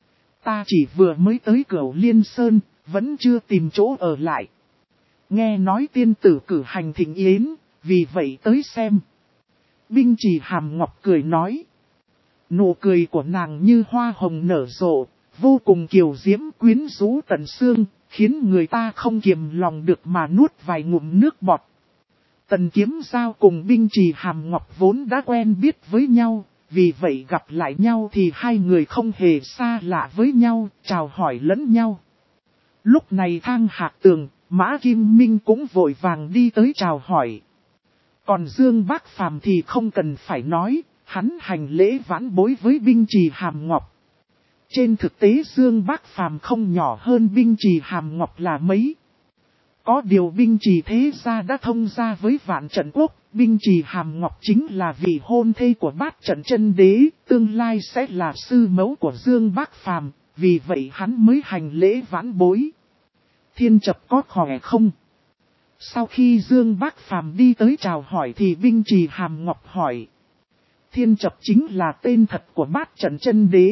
Ta chỉ vừa mới tới Cửu Liên Sơn, vẫn chưa tìm chỗ ở lại. Nghe nói tiên tử cử hành thịnh yến, vì vậy tới xem. Binh Trì Hàm Ngọc cười nói. Nụ cười của nàng như hoa hồng nở rộ, vô cùng kiều diễm quyến rũ tận xương, khiến người ta không kiềm lòng được mà nuốt vài ngụm nước bọt. Tần Kiếm Giao cùng Binh Trì Hàm Ngọc vốn đã quen biết với nhau, vì vậy gặp lại nhau thì hai người không hề xa lạ với nhau, chào hỏi lẫn nhau. Lúc này Thang Hạc Tường, Mã Kim Minh cũng vội vàng đi tới chào hỏi. Còn Dương Bác Phàm thì không cần phải nói, hắn hành lễ vãn bối với Binh Trì Hàm Ngọc. Trên thực tế Dương Bác Phàm không nhỏ hơn Binh Trì Hàm Ngọc là mấy. Có điều Binh Trì thế gia đã thông gia với Vạn Trận Quốc, Binh Trì Hàm Ngọc chính là vị hôn thê của Bát Trận Chân Đế, tương lai sẽ là sư mẫu của Dương Bác Phàm, vì vậy hắn mới hành lễ vãn bối. Thiên Chập có khỏe không? Sau khi Dương Bác Phàm đi tới chào hỏi thì Binh Trì Hàm Ngọc hỏi. Thiên Chập chính là tên thật của Bát Trận Chân Đế.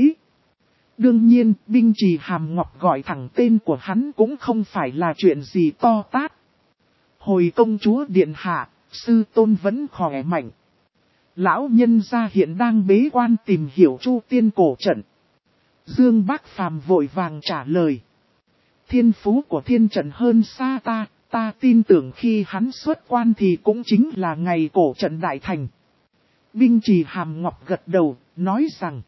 Đương nhiên, Binh Trì Hàm Ngọc gọi thẳng tên của hắn cũng không phải là chuyện gì to tát. Hồi công chúa điện hạ, sư tôn vẫn khỏe mạnh. Lão nhân gia hiện đang bế quan tìm hiểu Chu Tiên cổ trận. Dương Bác Phàm vội vàng trả lời. Thiên phú của thiên trận hơn xa ta tin tưởng khi hắn xuất quan thì cũng chính là ngày cổ trận đại thành. Binh Trì Hàm Ngọc gật đầu, nói rằng.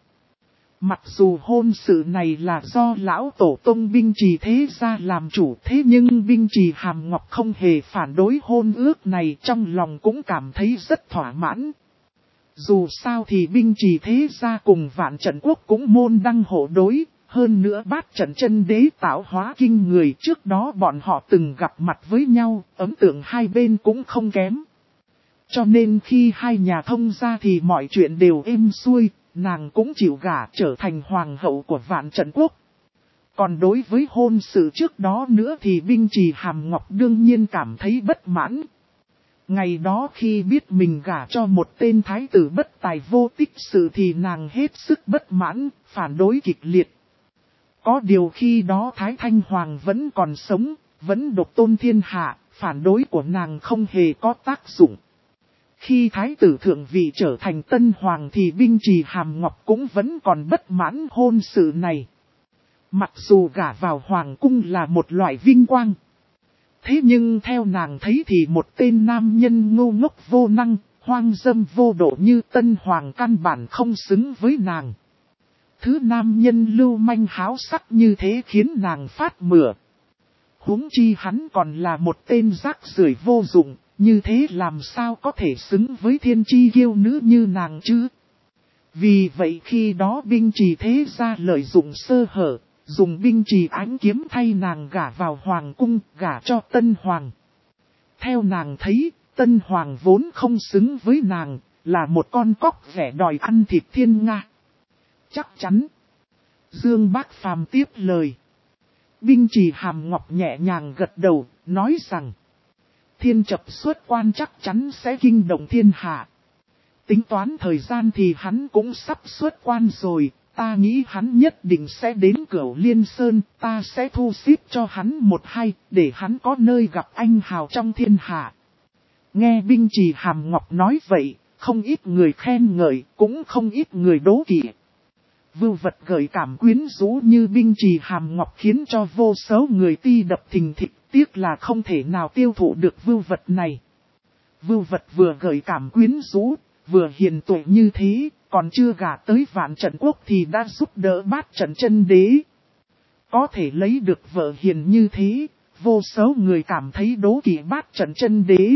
Mặc dù hôn sự này là do lão tổ tông Binh Trì thế gia làm chủ, thế nhưng Binh Trì Hàm Ngọc không hề phản đối hôn ước này, trong lòng cũng cảm thấy rất thỏa mãn. Dù sao thì Binh Trì thế gia cùng Vạn Trận Quốc cũng môn đăng hộ đối, hơn nữa Bát Trận Chân Đế tạo hóa kinh người, trước đó bọn họ từng gặp mặt với nhau, ấn tượng hai bên cũng không kém. Cho nên khi hai nhà thông gia thì mọi chuyện đều êm xuôi. Nàng cũng chịu gả trở thành hoàng hậu của Vạn Trận Quốc. Còn đối với hôn sự trước đó nữa thì Binh Trì Hàm Ngọc đương nhiên cảm thấy bất mãn. Ngày đó khi biết mình gả cho một tên thái tử bất tài vô tích sự thì nàng hết sức bất mãn, phản đối kịch liệt. Có điều khi đó Thái Thanh Hoàng vẫn còn sống, vẫn độc tôn thiên hạ, phản đối của nàng không hề có tác dụng. Khi thái tử thượng vị trở thành tân hoàng thì Binh Trì Hàm Ngọc cũng vẫn còn bất mãn hôn sự này. Mặc dù gả vào hoàng cung là một loại vinh quang. Thế nhưng theo nàng thấy thì một tên nam nhân ngu ngốc vô năng, hoang dâm vô độ như tân hoàng căn bản không xứng với nàng. Thứ nam nhân lưu manh háo sắc như thế khiến nàng phát mửa. Huống chi hắn còn là một tên rác rưởi vô dụng. Như thế làm sao có thể xứng với thiên chi kiêu nữ như nàng chứ? Vì vậy khi đó Binh Trì thế gia lợi dụng sơ hở, dùng Binh Trì ánh kiếm thay nàng gả vào hoàng cung, gả cho tân hoàng. Theo nàng thấy, tân hoàng vốn không xứng với nàng, là một con cóc ghẻ đòi ăn thịt thiên nga. Chắc chắn. Dương Bác Phàm tiếp lời. Binh Trì Hàm Ngọc nhẹ nhàng gật đầu, nói rằng. Thiên Chập xuất quan chắc chắn sẽ kinh động thiên hạ. Tính toán thời gian thì hắn cũng sắp xuất quan rồi, ta nghĩ hắn nhất định sẽ đến Cửu Liên Sơn, ta sẽ thu xếp cho hắn một hai, để hắn có nơi gặp anh hào trong thiên hạ. Nghe Binh Trì Hàm Ngọc nói vậy, không ít người khen ngợi, cũng không ít người đố kỵ. Vưu vật gợi cảm quyến rũ như Binh Trì Hàm Ngọc khiến cho vô số người ti đập thình thịch, tiếc là không thể nào tiêu thụ được vưu vật này. Vưu vật vừa gợi cảm quyến rũ, vừa hiền tuệ như thế, còn chưa gả tới Vạn Trận Quốc thì đã giúp đỡ Bát Trận Chân Đế. Có thể lấy được vợ hiền như thế, vô số người cảm thấy đố kỵ Bát Trận Chân Đế.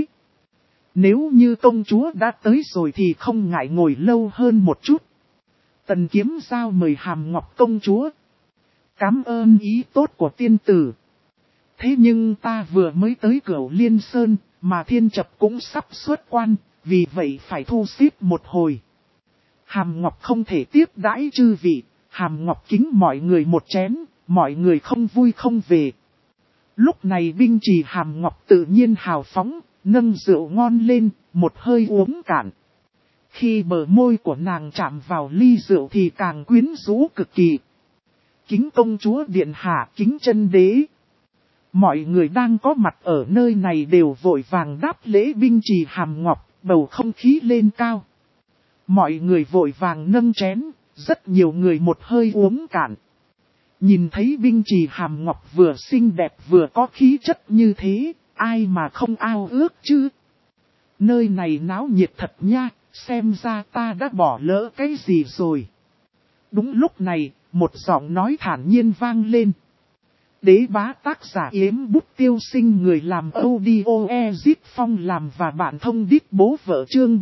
Nếu như công chúa đã tới rồi thì không ngại ngồi lâu hơn một chút. Tần Kiếm Giao mời Hàm Ngọc công chúa. Cảm ơn ý tốt của tiên tử. Thế nhưng ta vừa mới tới Cửu Liên Sơn, mà Thiên Chập cũng sắp xuất quan, vì vậy phải thu xếp một hồi. Hàm Ngọc không thể tiếp đãi chư vị, Hàm Ngọc kính mọi người một chén, mọi người không vui không về. Lúc này Binh Trì Hàm Ngọc tự nhiên hào phóng, nâng rượu ngon lên, một hơi uống cạn. Khi bờ môi của nàng chạm vào ly rượu thì càng quyến rũ cực kỳ. Kính công chúa điện hạ, kính chân đế. Mọi người đang có mặt ở nơi này đều vội vàng đáp lễ binh trì hàm ngọc, bầu không khí lên cao. Mọi người vội vàng nâng chén, rất nhiều người một hơi uống cạn. Nhìn thấy binh trì hàm ngọc vừa xinh đẹp vừa có khí chất như thế, ai mà không ao ước chứ? Nơi này náo nhiệt thật nha, xem ra ta đã bỏ lỡ cái gì rồi. Đúng lúc này, một giọng nói thản nhiên vang lên. Đế bá tác giả Yếm Bút Tiêu Sinh, người làm audio Ezip Phong làm và bạn thông đít bố vợ, chương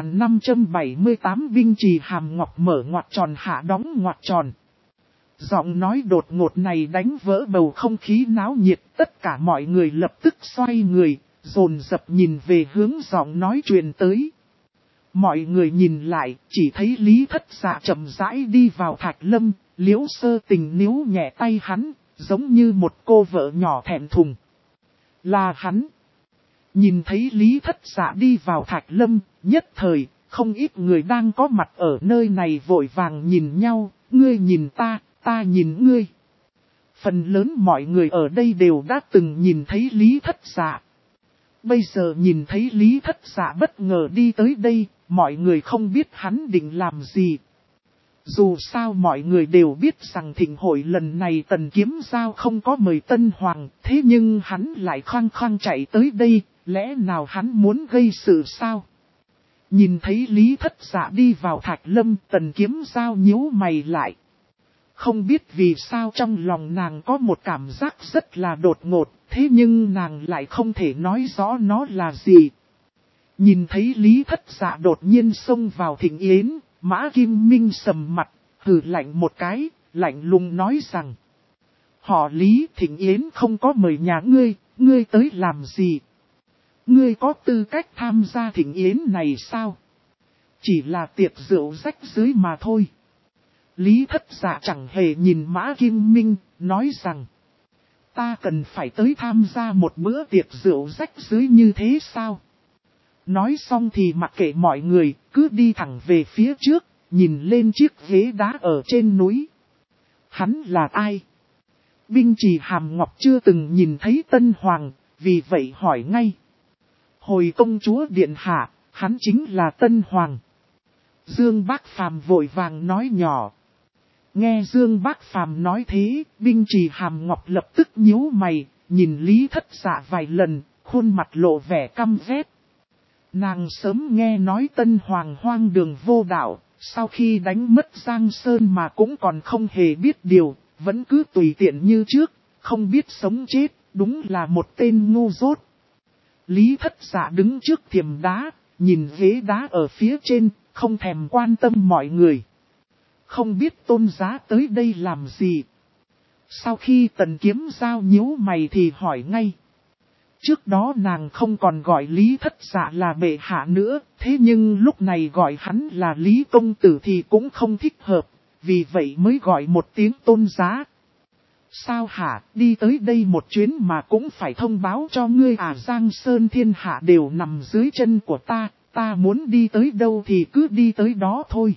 3578. Binh trì hàm ngọc mở ngoặc tròn hạ đóng ngoặc tròn. Giọng nói đột ngột này đánh vỡ bầu không khí náo nhiệt, tất cả mọi người lập tức xoay người, dồn dập nhìn về hướng giọng nói truyền tới. Mọi người nhìn lại, chỉ thấy Lý Thất Dạ chậm rãi đi vào Thạch Lâm, Liễu Sơ Tình níu nhẹ tay hắn, giống như một cô vợ nhỏ thẹn thùng. Là hắn. Nhìn thấy Lý Thất Dạ đi vào Thạch Lâm, nhất thời, không ít người đang có mặt ở nơi này vội vàng nhìn nhau, ngươi nhìn ta, ta nhìn ngươi. Phần lớn mọi người ở đây đều đã từng nhìn thấy Lý Thất Dạ. Bây giờ nhìn thấy Lý Thất Dạ bất ngờ đi tới đây, mọi người không biết hắn định làm gì. Dù sao mọi người đều biết rằng thịnh hội lần này Tần Kiếm Giao không có mời Tân Hoàng, thế nhưng hắn lại khăng khăng chạy tới đây, lẽ nào hắn muốn gây sự sao? Nhìn thấy Lý Thất Dạ đi vào Thạch Lâm, Tần Kiếm Giao nhíu mày lại. Không biết vì sao trong lòng nàng có một cảm giác rất là đột ngột, thế nhưng nàng lại không thể nói rõ nó là gì. Nhìn thấy Lý Thất Dạ đột nhiên xông vào thịnh yến, Mã Kim Minh sầm mặt, hừ lạnh một cái, lạnh lùng nói rằng. Họ Lý, thịnh yến không có mời nhà ngươi tới làm gì? Ngươi có tư cách tham gia thịnh yến này sao? Chỉ là tiệc rượu rách rưới mà thôi. Lý Thất Dạ chẳng hề nhìn Mã Kim Minh, nói rằng. Ta cần phải tới tham gia một bữa tiệc rượu rách rưới như thế sao? Nói xong thì mặc kệ mọi người, cứ đi thẳng về phía trước, nhìn lên chiếc ghế đá ở trên núi. Hắn là ai? Binh trì hàm ngọc chưa từng nhìn thấy Tân Hoàng, vì vậy hỏi ngay. Hồi công chúa điện hạ, hắn chính là Tân Hoàng. Dương Bác Phàm vội vàng nói nhỏ. Nghe Dương Bác Phàm nói thế, binh trì hàm ngọc lập tức nhíu mày, nhìn Lý Thất Dạ vài lần, khuôn mặt lộ vẻ căm ghét. Nàng sớm nghe nói Tân Hoàng hoang đường vô đạo, sau khi đánh mất Giang Sơn mà cũng còn không hề biết điều, vẫn cứ tùy tiện như trước, không biết sống chết, đúng là một tên ngu dốt. Lý Thất Dạ đứng trước thiềm đá, nhìn ghế đá ở phía trên, không thèm quan tâm mọi người. Không biết Tôn Giá tới đây làm gì. Sau khi Tần Kiếm Giao nhíu mày thì hỏi ngay. Trước đó nàng không còn gọi Lý Thất Dạ là bệ hạ nữa, thế nhưng lúc này gọi hắn là Lý Công Tử thì cũng không thích hợp, vì vậy mới gọi một tiếng Tôn Giá. Sao hả, đi tới đây một chuyến mà cũng phải thông báo cho ngươi à? Giang Sơn thiên hạ đều nằm dưới chân của ta muốn đi tới đâu thì cứ đi tới đó thôi.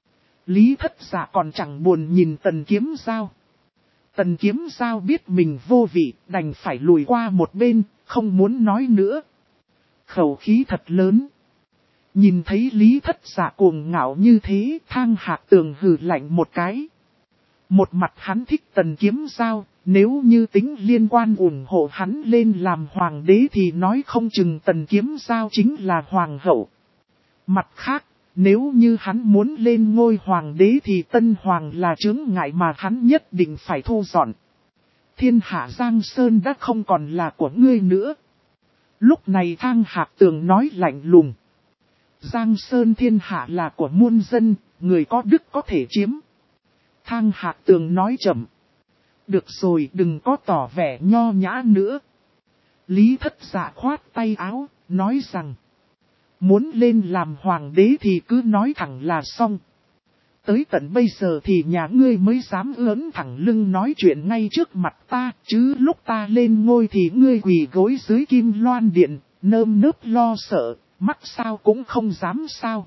Lý Thất Dạ còn chẳng buồn nhìn Tần Kiếm Giao. Tần Kiếm Giao biết mình vô vị, đành phải lùi qua một bên, không muốn nói nữa. Khẩu khí thật lớn. Nhìn thấy Lý Thất Dạ cuồng ngạo như thế, Thang Hạc Tường hừ lạnh một cái. Một mặt hắn thích Tần Kiếm Giao, nếu như tính liên quan ủng hộ hắn lên làm hoàng đế thì nói không chừng Tần Kiếm Giao chính là hoàng hậu. Mặt khác, nếu như hắn muốn lên ngôi hoàng đế thì Tân Hoàng là chướng ngại mà hắn nhất định phải thu dọn. Thiên hạ Giang Sơn đã không còn là của ngươi nữa. Lúc này Thang Hạc Tường nói lạnh lùng. Giang Sơn thiên hạ là của muôn dân, người có đức có thể chiếm. Thang Hạc Tường nói chậm. Được rồi, đừng có tỏ vẻ nho nhã nữa. Lý Thất Dạ khoát tay áo, nói rằng. Muốn lên làm hoàng đế thì cứ nói thẳng là xong. Tới tận bây giờ thì nhà ngươi mới dám ưỡn thẳng lưng nói chuyện ngay trước mặt ta, chứ lúc ta lên ngôi thì ngươi quỳ gối dưới Kim Loan Điện, nơm nớp lo sợ, mắt sao cũng không dám sao.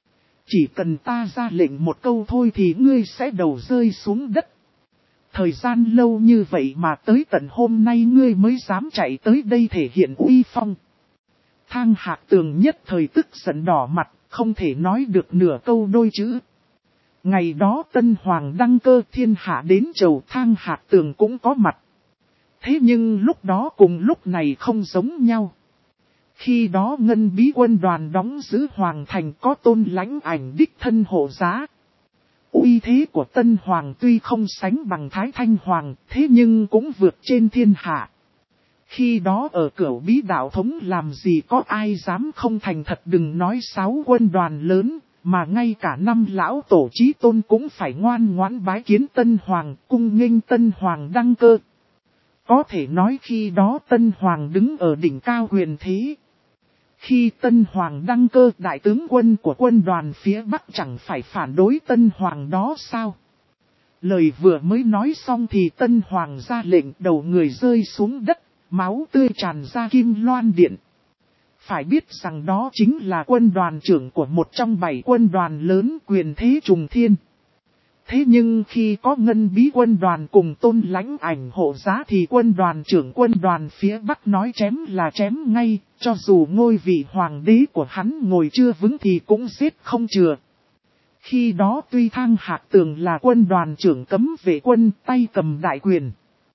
Chỉ cần ta ra lệnh một câu thôi thì ngươi sẽ đầu rơi xuống đất. Thời gian lâu như vậy mà tới tận hôm nay ngươi mới dám chạy tới đây thể hiện uy phong. Thang Hạc Tường nhất thời tức giận đỏ mặt, không thể nói được nửa câu đôi chữ. Ngày đó Tân Hoàng đăng cơ thiên hạ đến chầu, Thang Hạc Tường cũng có mặt. Thế nhưng lúc đó cùng lúc này không giống nhau. Khi đó Ngân Bí quân đoàn đóng giữ Hoàng thành có Tôn Lãnh Ảnh đích thân hộ giá. Uy thế của Tân Hoàng tuy không sánh bằng Thái Thanh Hoàng, thế nhưng cũng vượt trên thiên hạ. Khi đó ở Cửu Bí đạo thống làm gì có ai dám không thành thật, đừng nói 6 quân đoàn lớn, mà ngay cả 5 lão tổ chí tôn cũng phải ngoan ngoãn bái kiến Tân Hoàng, cung nghênh Tân Hoàng đăng cơ. Có thể nói khi đó Tân Hoàng đứng ở đỉnh cao quyền thế. Khi Tân Hoàng đăng cơ, đại tướng quân của quân đoàn phía Bắc chẳng phải phản đối Tân Hoàng đó sao? Lời vừa mới nói xong thì Tân Hoàng ra lệnh, đầu người rơi xuống đất, máu tươi tràn ra Kim Loan Điện. Phải biết rằng đó chính là quân đoàn trưởng của một trong 7 quân đoàn lớn, quyền thế trùng thiên. Thế nhưng khi có Ngân Bí quân đoàn cùng Tôn Lãnh Ảnh hộ giá thì quân đoàn trưởng quân đoàn phía Bắc nói chém là chém ngay, cho dù ngôi vị hoàng đế của hắn ngồi chưa vững thì cũng giết không chừa. Khi đó tuy Thang Hạc Tường là quân đoàn trưởng cấm vệ quân, tay cầm đại quyền.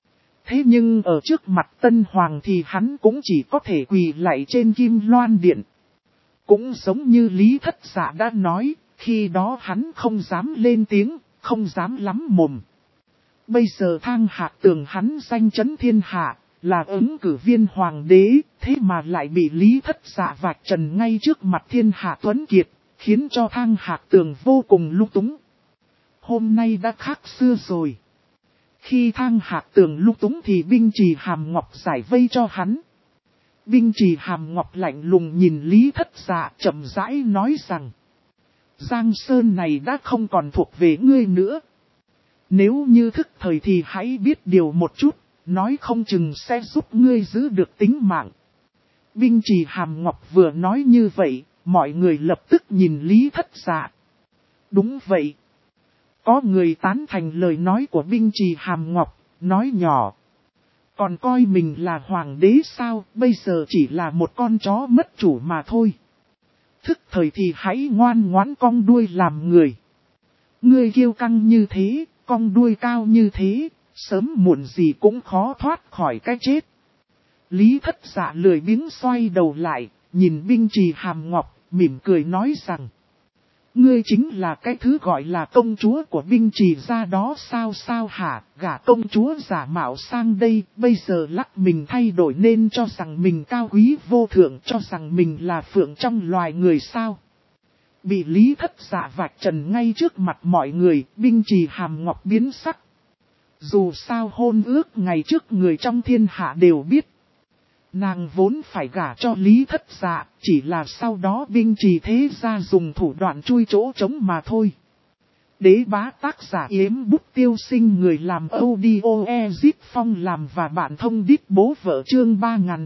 Thế nhưng ở trước mặt Tân Hoàng thì hắn cũng chỉ có thể quỳ lạy trên Kim Loan Điện. Cũng giống như Lý Thất Dạ đã nói, khi đó hắn không dám lên tiếng, không dám lắm mồm. Bây giờ Thang Hạc Tường hắn danh chấn thiên hạ, là ứng cử viên hoàng đế, thế mà lại bị Lý Thất Dạ vạch trần ngay trước mặt thiên hạ tuấn kiệt, khiến cho Thang Hạc Tường vô cùng lung túng. Hôm nay đã khác xưa rồi. Khi Thang Hạc Tường lung túng thì Binh Trì Hàm Ngọc giải vây cho hắn. Binh Trì Hàm Ngọc lạnh lùng nhìn Lý Thất Dạ, chậm rãi nói rằng: Giang Sơn này đã không còn thuộc về ngươi nữa. Nếu như thức thời thì hãy biết điều một chút, nói không chừng sẽ giúp ngươi giữ được tính mạng. Binh Trì Hàm Ngọc vừa nói như vậy, mọi người lập tức nhìn Lý Thất Dạ. Đúng vậy. Có người tán thành lời nói của Binh Trì Hàm Ngọc, nói nhỏ: Còn coi mình là hoàng đế sao, bây giờ chỉ là một con chó mất chủ mà thôi. Thức thời thì hãy ngoan ngoãn cong đuôi làm người. Ngươi kiêu căng như thế, cong đuôi cao như thế, sớm muộn gì cũng khó thoát khỏi cái chết. Lý Thất Dạ lười biếng xoay đầu lại, nhìn Binh Trì Hàm Ngọc, mỉm cười nói rằng: Ngươi chính là cái thứ gọi là công chúa của Binh Trì gia đó sao hả, gả công chúa giả mạo sang đây, bây giờ lắc mình thay đổi nên cho rằng mình cao quý vô thượng, cho rằng mình là phượng trong loài người sao. Bị Lý Thất Dạ vạch trần ngay trước mặt mọi người, Binh Trì Hàm Ngọc biến sắc. Dù sao hôn ước ngày trước người trong thiên hạ đều biết. Nàng vốn phải gả cho Lý Thất Dạ, chỉ là sau đó Binh Trì thế gia dùng thủ đoạn chui chỗ trống mà thôi. Đế bá tác giả Yếm Bút Tiêu Sinh, người làm audio Ezip Phong làm và bạn thông đít bố vợ, chương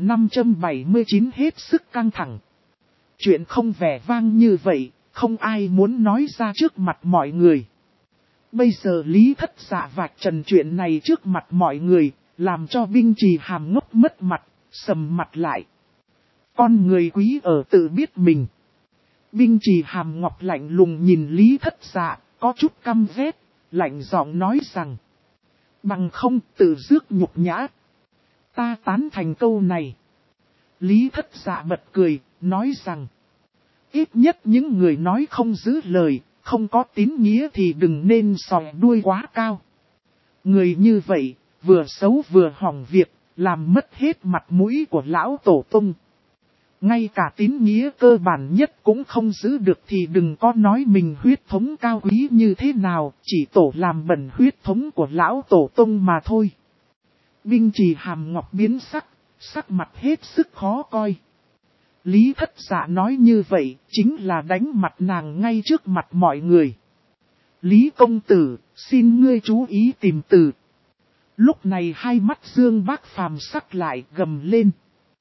3579 hết sức căng thẳng. Chuyện không vẻ vang như vậy, không ai muốn nói ra trước mặt mọi người. Bây giờ Lý Thất Dạ vạch trần chuyện này trước mặt mọi người, làm cho Binh Trì Hàm Ngốc mất mặt, sầm mặt lại. Con người quý ở tự biết mình. Binh Trì Hàm Ngọc lạnh lùng nhìn Lý Thất Dạ, có chút căm ghét, lạnh giọng nói rằng: Bằng không tự rước nhục nhã. Ta tán thành câu này. Lý Thất Dạ bật cười, nói rằng: Ít nhất những người nói không giữ lời, không có tín nghĩa thì đừng nên sòi đuôi quá cao. Người như vậy, vừa xấu vừa hỏng việc, làm mất hết mặt mũi của lão tổ tông. Ngay cả tín nghĩa cơ bản nhất cũng không giữ được thì đừng có nói mình huyết thống cao quý như thế nào, chỉ tổ làm bẩn huyết thống của lão tổ tông mà thôi. Binh Trì Hàm Ngọc biến sắc, sắc mặt hết sức khó coi. Lý Thất Dạ nói như vậy, chính là đánh mặt nàng ngay trước mặt mọi người. Lý công tử, xin ngươi chú ý tìm từ. Lúc này hai mắt Dương Bác Phàm sắc lại, gầm lên: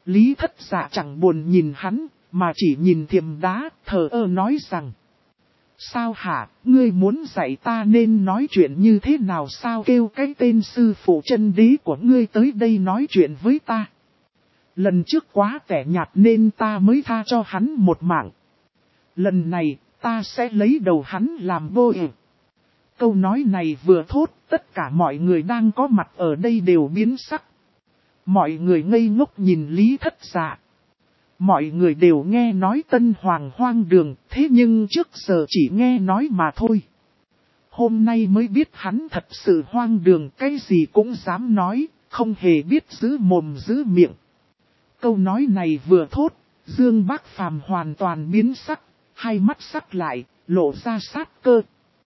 Lý Thất Dạ chẳng buồn nhìn hắn, mà chỉ nhìn Thiềm Đá, thờ ơ nói rằng. Sao hả, ngươi muốn dạy ta nên nói chuyện như thế nào sao kêu cái tên sư phụ chân đế của ngươi tới đây nói chuyện với ta. Lần trước quá tẻ nhạt nên ta mới tha cho hắn một mạng. Lần này, ta sẽ lấy đầu hắn làm bô ị. Câu nói này vừa thốt, tất cả mọi người đang có mặt ở đây đều biến sắc. Mọi người ngây ngốc nhìn Lý Thất Dạ. Mọi người đều nghe nói Tân Hoàng hoang đường, thế nhưng trước giờ chỉ nghe nói mà thôi. Hôm nay mới biết hắn thật sự hoang đường, cái gì cũng dám nói, không hề biết giữ mồm giữ miệng. Câu nói này vừa thốt, Dương Bác Phàm hoàn toàn biến sắc, hai mắt sắc lại, lộ ra sát cơ.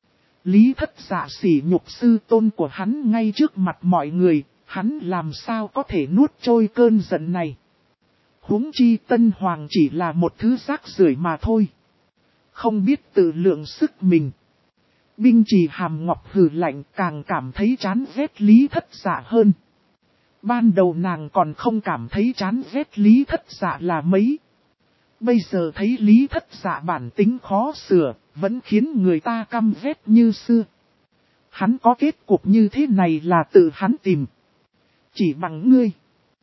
Lý Thất Dạ sỉ nhục sư tôn của hắn ngay trước mặt mọi người, hắn làm sao có thể nuốt trôi cơn giận này. Huống chi Tân Hoàng chỉ là một thứ rác rưởi mà thôi. Không biết tự lượng sức mình. Binh Trì Hàm Ngọc hừ lạnh càng cảm thấy chán ghét Lý Thất Dạ hơn. Ban đầu nàng còn không cảm thấy chán ghét Lý Thất Dạ là mấy. Bây giờ thấy Lý Thất Dạ bản tính khó sửa, vẫn khiến người ta căm ghét như xưa. Hắn có kết cục như thế này là tự hắn tìm. Chỉ bằng ngươi.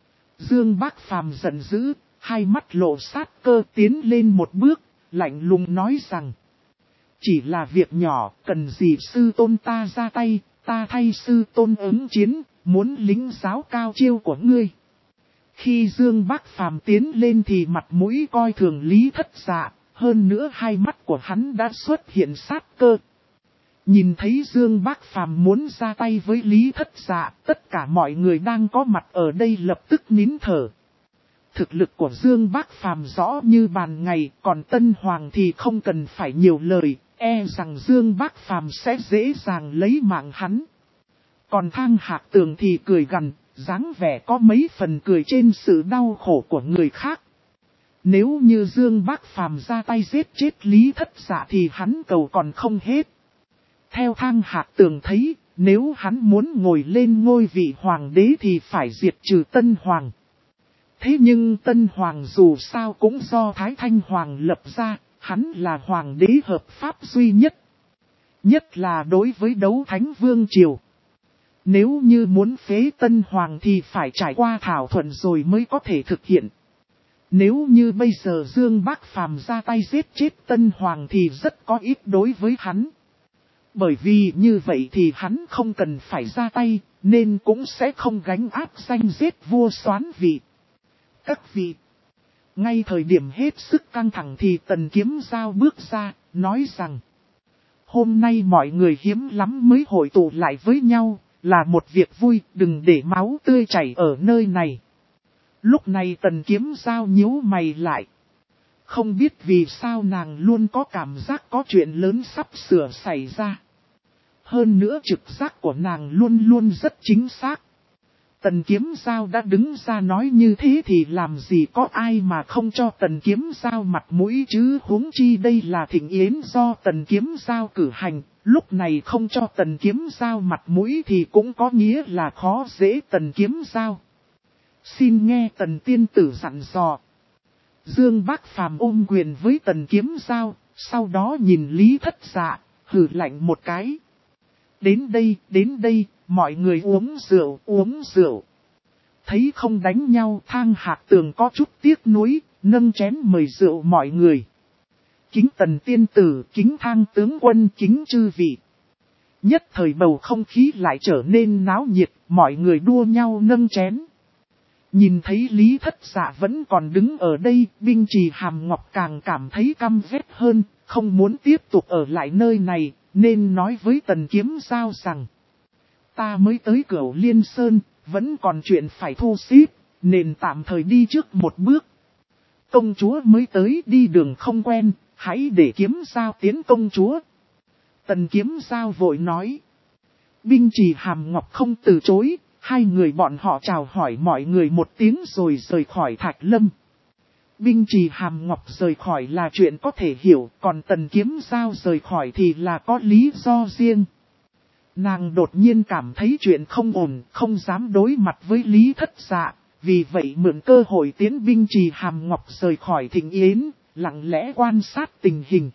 Dương Bác Phàm giận dữ, hai mắt lộ sát cơ tiến lên một bước, lạnh lùng nói rằng. Chỉ là việc nhỏ, cần gì sư tôn ta ra tay, ta thay sư tôn ứng chiến, muốn lính giáo cao chiêu của ngươi. Khi Dương Bác Phàm tiến lên thì mặt mũi coi thường Lý Thất Dạ, hơn nữa hai mắt của hắn đã xuất hiện sát cơ. Nhìn thấy Dương Bác Phàm muốn ra tay với Lý Thất Dạ, tất cả mọi người đang có mặt ở đây lập tức nín thở. Thực lực của Dương Bác Phàm rõ như bàn ngày, còn Tân Hoàng thì không cần phải nhiều lời, e rằng Dương Bác Phàm sẽ dễ dàng lấy mạng hắn. Còn Thang Hạc Tường thì cười gằn, dáng vẻ có mấy phần cười trên sự đau khổ của người khác. Nếu như Dương Bác Phàm ra tay giết chết Lý Thất Dạ thì hắn cầu còn không hết. Theo Thang Hạc Tường thấy, nếu hắn muốn ngồi lên ngôi vị hoàng đế thì phải diệt trừ Tân Hoàng. Thế nhưng Tân Hoàng dù sao cũng do Thái Thanh Hoàng lập ra, hắn là hoàng đế hợp pháp duy nhất. Nhất là đối với Đấu Thánh Vương Triều. Nếu như muốn phế Tân Hoàng thì phải trải qua thảo thuận rồi mới có thể thực hiện. Nếu như bây giờ Dương Bác Phàm ra tay giết chết Tân Hoàng thì rất có ích đối với hắn. Bởi vì như vậy thì hắn không cần phải ra tay, nên cũng sẽ không gánh áp danh giết vua soán vị. Các vị, ngay thời điểm hết sức căng thẳng thì Tần Kiếm Giao bước ra, nói rằng hôm nay mọi người hiếm lắm mới hội tụ lại với nhau, là một việc vui, đừng để máu tươi chảy ở nơi này. Lúc này Tần Kiếm Giao nhíu mày lại. Không biết vì sao nàng luôn có cảm giác có chuyện lớn sắp sửa xảy ra. Hơn nữa trực giác của nàng luôn luôn rất chính xác. Tần Kiếm Giao đã đứng ra nói như thế thì làm gì có ai mà không cho Tần Kiếm Giao mặt mũi chứ, huống chi đây là thịnh yến do Tần Kiếm Giao cử hành, lúc này không cho Tần Kiếm Giao mặt mũi thì cũng có nghĩa là khó dễ Tần Kiếm Giao. Xin nghe Tần tiên tử dặn dò. Dương Bác Phàm ôm quyền với Tần Kiếm Giao, sau đó nhìn Lý Thất Dạ, hừ lạnh một cái. Đến đây, mọi người uống rượu. Thấy không đánh nhau, Thang Hạc Tường có chút tiếc nuối, nâng chén mời rượu mọi người. Kính Tần tiên tử, kính Thang tướng quân, kính chư vị. Nhất thời bầu không khí lại trở nên náo nhiệt, mọi người đua nhau nâng chén. Nhìn thấy Lý Thất Dạ vẫn còn đứng ở đây, Binh Trì Hàm Ngọc càng cảm thấy căm ghét hơn, không muốn tiếp tục ở lại nơi này, nên nói với Tần Kiếm Giao rằng ta mới tới Cửu Liên Sơn, vẫn còn chuyện phải thu xếp, nên tạm thời đi trước một bước. Công chúa mới tới đi đường không quen, hãy để Kiếm Giao tiến công chúa. Tần Kiếm Giao vội nói. Binh Trì Hàm Ngọc không từ chối, hai người bọn họ chào hỏi mọi người một tiếng rồi rời khỏi Thạch Lâm. Binh Trì Hàm Ngọc rời khỏi là chuyện có thể hiểu, còn Tần Kiếm Giao rời khỏi thì là có lý do riêng. Nàng đột nhiên cảm thấy chuyện không ổn, không dám đối mặt với Lý Thất Dạ, vì vậy mượn cơ hội tiến binh Trì Hàm Ngọc rời khỏi Thịnh Yến, lặng lẽ quan sát tình hình.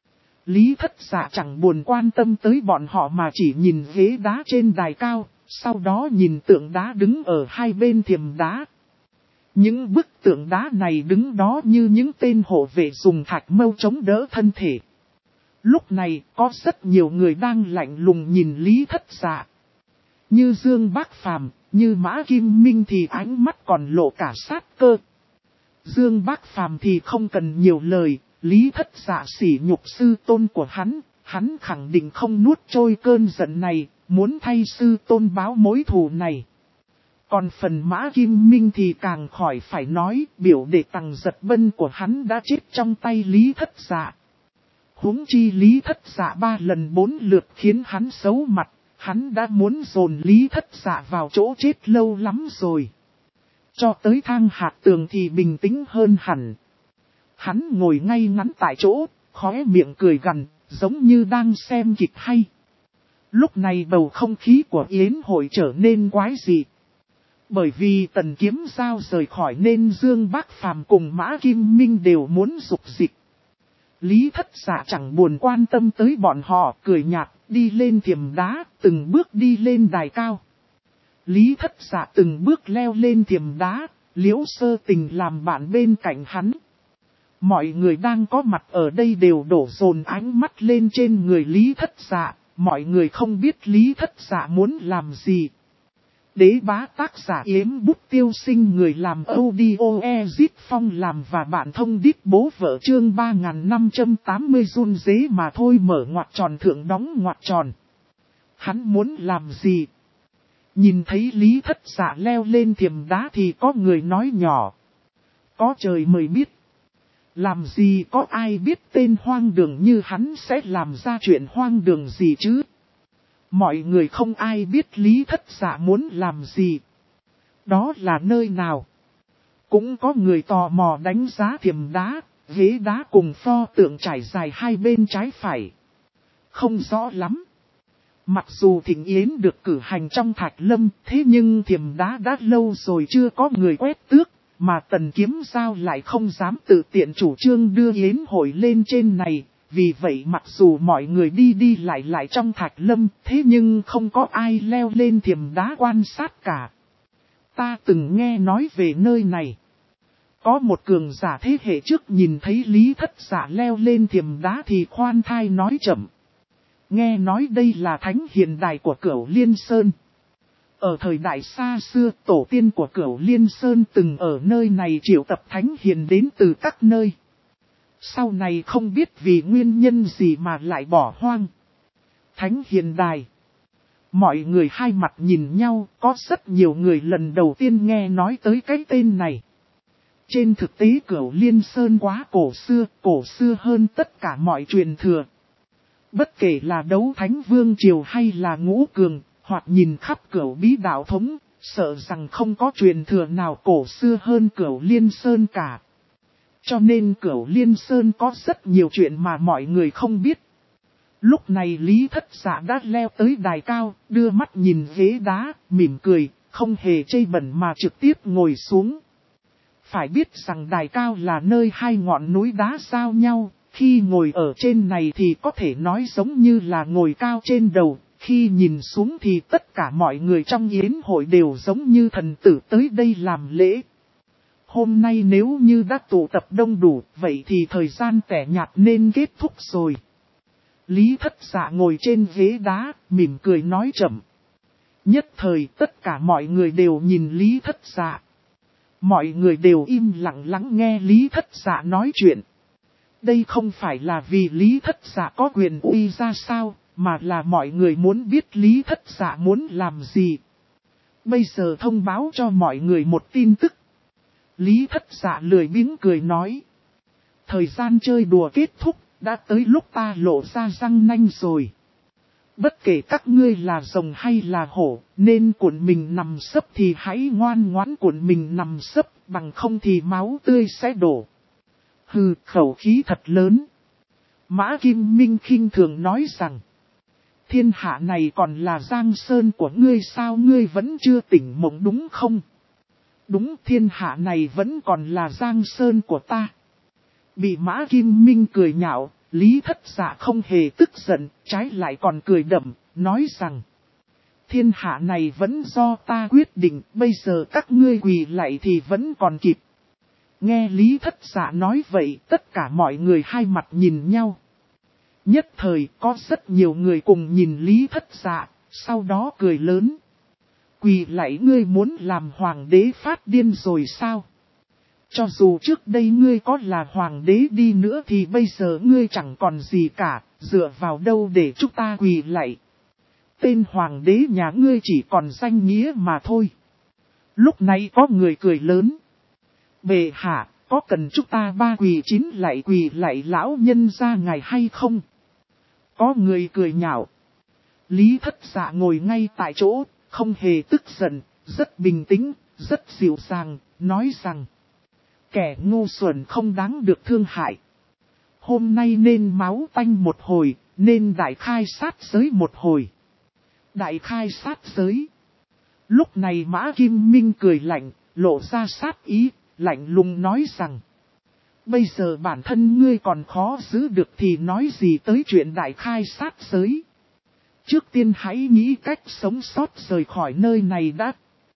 Lý Thất Dạ chẳng buồn quan tâm tới bọn họ mà chỉ nhìn ghế đá trên đài cao, sau đó nhìn tượng đá đứng ở hai bên thiềm đá. Những bức tượng đá này đứng đó như những tên hộ vệ dùng thạch mâu chống đỡ thân thể. Lúc này có rất nhiều người đang lạnh lùng nhìn Lý Thất Dạ. Như Dương Bác Phàm, như Mã Kim Minh thì ánh mắt còn lộ cả sát cơ. Dương Bác Phàm thì không cần nhiều lời, Lý Thất Dạ sỉ nhục sư tôn của hắn khẳng định không nuốt trôi cơn giận này, muốn thay sư tôn báo mối thù này. Còn phần Mã Kim Minh thì càng khỏi phải nói, biểu đệ Tằng Giật Bân của hắn đã chết trong tay Lý Thất Dạ. Huống chi Lý Thất Dạ 3 lần 4 lượt khiến hắn xấu mặt, hắn đã muốn dồn Lý Thất Dạ vào chỗ chết lâu lắm rồi. Cho tới Thang Hạc Tường thì bình tĩnh hơn hẳn. Hắn ngồi ngay ngắn tại chỗ, khóe miệng cười gằn, giống như đang xem kịch hay. Lúc này bầu không khí của yến hội trở nên quái dị. Bởi vì Tần Kiếm Giao rời khỏi nên Dương Bác Phàm cùng Mã Kim Minh đều muốn dục dịch. Lý Thất Dạ chẳng buồn quan tâm tới bọn họ, cười nhạt, đi lên thiềm đá, từng bước đi lên đài cao. Lý Thất Dạ từng bước leo lên thiềm đá, Liễu Sơ Tình làm bạn bên cạnh hắn. Mọi người đang có mặt ở đây đều đổ dồn ánh mắt lên trên người Lý Thất Dạ, mọi người không biết Lý Thất Dạ muốn làm gì. Đế Bá tác giả Yếm Bút Tiêu Sinh, người làm audio Ezit Phong làm và bạn thông đít bố vợ chương 3580 run dế mà thôi, mở ngoặc tròn thượng đóng ngoặc tròn. Hắn muốn làm gì? Nhìn thấy Lý Thất Dạ leo lên thiềm đá thì có người nói nhỏ. Có trời mới biết. Làm gì có ai biết tên hoang đường như hắn sẽ làm ra chuyện hoang đường gì chứ? Mọi người không ai biết Lý Thất Dạ muốn làm gì. Đó là nơi nào? Cũng có người tò mò đánh giá thiềm đá, ghế đá cùng pho tượng trải dài hai bên trái phải. Không rõ lắm. Mặc dù Thịnh Yến được cử hành trong Thạch Lâm, thế nhưng thiềm đá đã lâu rồi chưa có người quét tước, mà Tần Kiếm Giao lại không dám tự tiện chủ trương đưa Yến hội lên trên này. Vì vậy mặc dù mọi người đi lại trong Thạch Lâm, thế nhưng không có ai leo lên thiềm đá quan sát cả. Ta từng nghe nói về nơi này. Có một cường giả thế hệ trước nhìn thấy Lý Thất Dạ leo lên thiềm đá thì khoan thai nói chậm. Nghe nói đây là thánh hiền đài của Cửu Liên Sơn. Ở thời đại xa xưa, tổ tiên của Cửu Liên Sơn từng ở nơi này triệu tập thánh hiền đến từ các nơi. Sau này không biết vì nguyên nhân gì mà lại bỏ hoang. Thánh hiền đài. Mọi người hai mặt nhìn nhau, có rất nhiều người lần đầu tiên nghe nói tới cái tên này. Trên thực tế Cửu Liên Sơn quá cổ xưa hơn tất cả mọi truyền thừa. Bất kể là đấu thánh vương triều hay là ngũ cường, hoặc nhìn khắp Cửu bí đạo thống, sợ rằng không có truyền thừa nào cổ xưa hơn Cửu Liên Sơn cả. Cho nên Cửu Liên Sơn có rất nhiều chuyện mà mọi người không biết. Lúc này Lý Thất Dạ đã leo tới đài cao, đưa mắt nhìn ghế đá, mỉm cười, không hề chây bẩn mà trực tiếp ngồi xuống. Phải biết rằng đài cao là nơi hai ngọn núi đá giao nhau, khi ngồi ở trên này thì có thể nói giống như là ngồi cao trên đầu, khi nhìn xuống thì tất cả mọi người trong yến hội đều giống như thần tử tới đây làm lễ. Hôm nay nếu như đã tụ tập đông đủ, vậy thì thời gian tẻ nhạt nên kết thúc rồi. Lý Thất Dạ ngồi trên ghế đá, mỉm cười nói chậm. Nhất thời tất cả mọi người đều nhìn Lý Thất Dạ. Mọi người đều im lặng lắng nghe Lý Thất Dạ nói chuyện. Đây không phải là vì Lý Thất Dạ có quyền uy ra sao, mà là mọi người muốn biết Lý Thất Dạ muốn làm gì. Bây giờ thông báo cho mọi người một tin tức. Lý Thất Dạ lười biếng cười nói. Thời gian chơi đùa kết thúc, đã tới lúc ta lộ ra răng nanh rồi. Bất kể các ngươi là rồng hay là hổ, nên cuộn mình nằm sấp thì hãy ngoan ngoãn cuộn mình nằm sấp, bằng không thì máu tươi sẽ đổ. Hừ, khẩu khí thật lớn. Mã Kim Minh khinh thường nói rằng. Thiên hạ này còn là giang sơn của ngươi sao, ngươi vẫn chưa tỉnh mộng đúng không? Đúng, thiên hạ này vẫn còn là giang sơn của ta. Bị Mã Kim Minh cười nhạo, Lý Thất Dạ không hề tức giận, trái lại còn cười đậm, nói rằng: thiên hạ này vẫn do ta quyết định, bây giờ các ngươi quỳ lạy thì vẫn còn kịp. Nghe Lý Thất Dạ nói vậy, tất cả mọi người hai mặt nhìn nhau. Nhất thời có rất nhiều người cùng nhìn Lý Thất Dạ, sau đó cười lớn. Quỳ lạy, ngươi muốn làm hoàng đế phát điên rồi sao? Cho dù trước đây ngươi có là hoàng đế đi nữa thì bây giờ ngươi chẳng còn gì cả, dựa vào đâu để chúng ta quỳ lạy? Tên hoàng đế nhà ngươi chỉ còn danh nghĩa mà thôi. Lúc này có người cười lớn. Bệ hạ, có cần chúng ta ba quỳ quỳ lạy lão nhân ra ngài hay không? Có người cười nhạo. Lý Thất Dạ ngồi ngay tại chỗ, không hề tức giận, rất bình tĩnh, rất dịu dàng, nói rằng: kẻ ngu xuẩn không đáng được thương hại. Hôm nay nên máu tanh một hồi, nên đại khai sát giới một hồi. Đại khai sát giới. Lúc này Mã Kim Minh cười lạnh, lộ ra sát ý, lạnh lùng nói rằng: bây giờ bản thân ngươi còn khó giữ được thì nói gì tới chuyện đại khai sát giới. Trước tiên hãy nghĩ cách sống sót rời khỏi nơi này đã.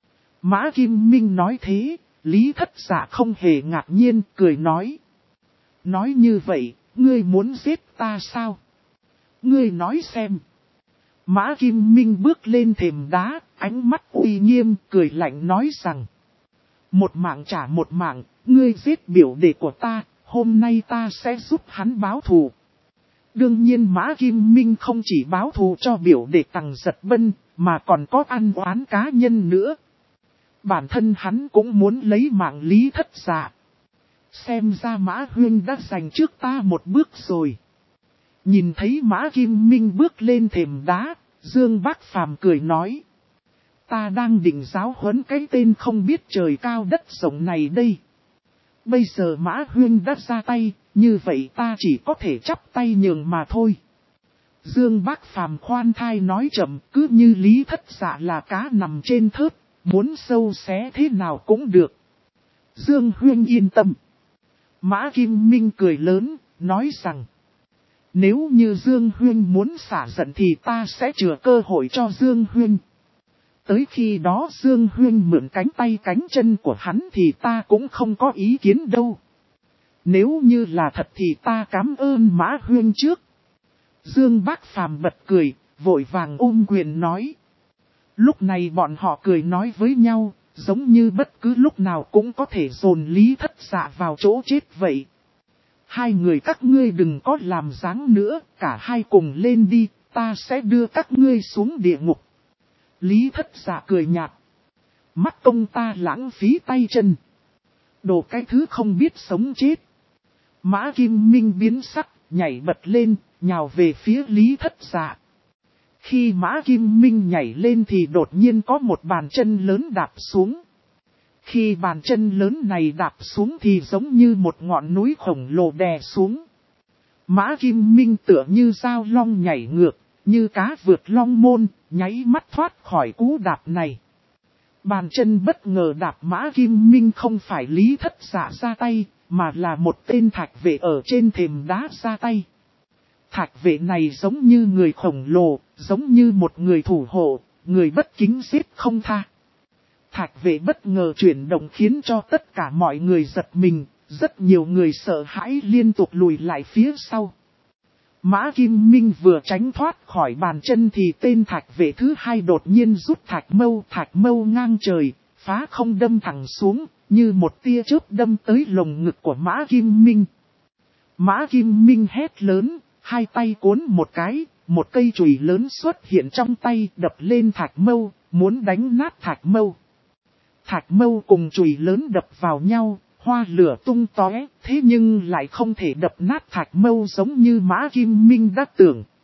Mã Kim Minh nói thế, Lý Thất Dạ không hề ngạc nhiên, cười nói: nói như vậy, ngươi muốn giết ta sao? Ngươi nói xem. Mã Kim Minh bước lên thềm đá, ánh mắt uy nghiêm, cười lạnh nói rằng: một mạng trả một mạng, ngươi giết biểu đệ của ta, hôm nay ta sẽ giúp hắn báo thù. Đương nhiên Mã Kim Minh không chỉ báo thù cho biểu đệ Tằng Giật Bân, mà còn có ăn oán cá nhân nữa. Bản thân hắn cũng muốn lấy mạng Lý Thất Dạ. Xem ra Mã Huyên đã giành trước ta một bước rồi. Nhìn thấy Mã Kim Minh bước lên thềm đá, Dương Bác Phàm cười nói: ta đang định giáo huấn cái tên không biết trời cao đất rộng này đây. Bây giờ Mã Huyên đã ra tay, như vậy ta chỉ có thể chắp tay nhường mà thôi. Dương Bác Phàm khoan thai nói chậm, cứ như Lý Thất Dạ là cá nằm trên thớt, muốn sâu xé thế nào cũng được. Dương Huyên yên tâm. Mã Kim Minh cười lớn, nói rằng: nếu như Dương Huyên muốn xả giận thì ta sẽ chừa cơ hội cho Dương Huyên. Tới khi đó Dương Huyên mượn cánh tay cánh chân của hắn thì ta cũng không có ý kiến đâu. Nếu như là thật thì ta cảm ơn Mã Huyên trước. Dương Bác Phàm bật cười, vội vàng ôm quyền nói. Lúc này bọn họ cười nói với nhau, giống như bất cứ lúc nào cũng có thể dồn Lý Thất Dạ vào chỗ chết vậy. Hai người các ngươi đừng có làm dáng nữa, cả hai cùng lên đi, ta sẽ đưa các ngươi xuống địa ngục. Lý Thất Dạ cười nhạt. Mắt công ta lãng phí tay chân. Đồ cái thứ không biết sống chết. Mã Kim Minh biến sắc, nhảy bật lên, nhào về phía Lý Thất Dạ. Khi Mã Kim Minh nhảy lên thì đột nhiên có một bàn chân lớn đạp xuống. Khi bàn chân lớn này đạp xuống thì giống như một ngọn núi khổng lồ đè xuống. Mã Kim Minh tựa như dao long nhảy ngược, như cá vượt long môn, nháy mắt thoát khỏi cú đạp này. Bàn chân bất ngờ đạp Mã Kim Minh không phải Lý Thất Dạ ra tay, mà là một tên thạch vệ ở trên thềm đá ra tay. Thạch vệ này giống như người khổng lồ, giống như một người thủ hộ, người bất kính giết không tha. Thạch vệ bất ngờ chuyển động khiến cho tất cả mọi người giật mình, rất nhiều người sợ hãi liên tục lùi lại phía sau. Mã Kim Minh vừa tránh thoát khỏi bàn chân thì tên thạch vệ thứ hai đột nhiên rút thạch mâu ngang trời, phá không đâm thẳng xuống, như một tia chớp đâm tới lồng ngực của Mã Kim Minh. Mã Kim Minh hét lớn, hai tay cuốn một cái, một cây chùy lớn xuất hiện trong tay đập lên thạch mâu, muốn đánh nát thạch mâu. Thạch mâu cùng chùy lớn đập vào nhau, hoa lửa tung tóe, thế nhưng lại không thể đập nát thạch mâu giống như Mã Kim Minh đã tưởng.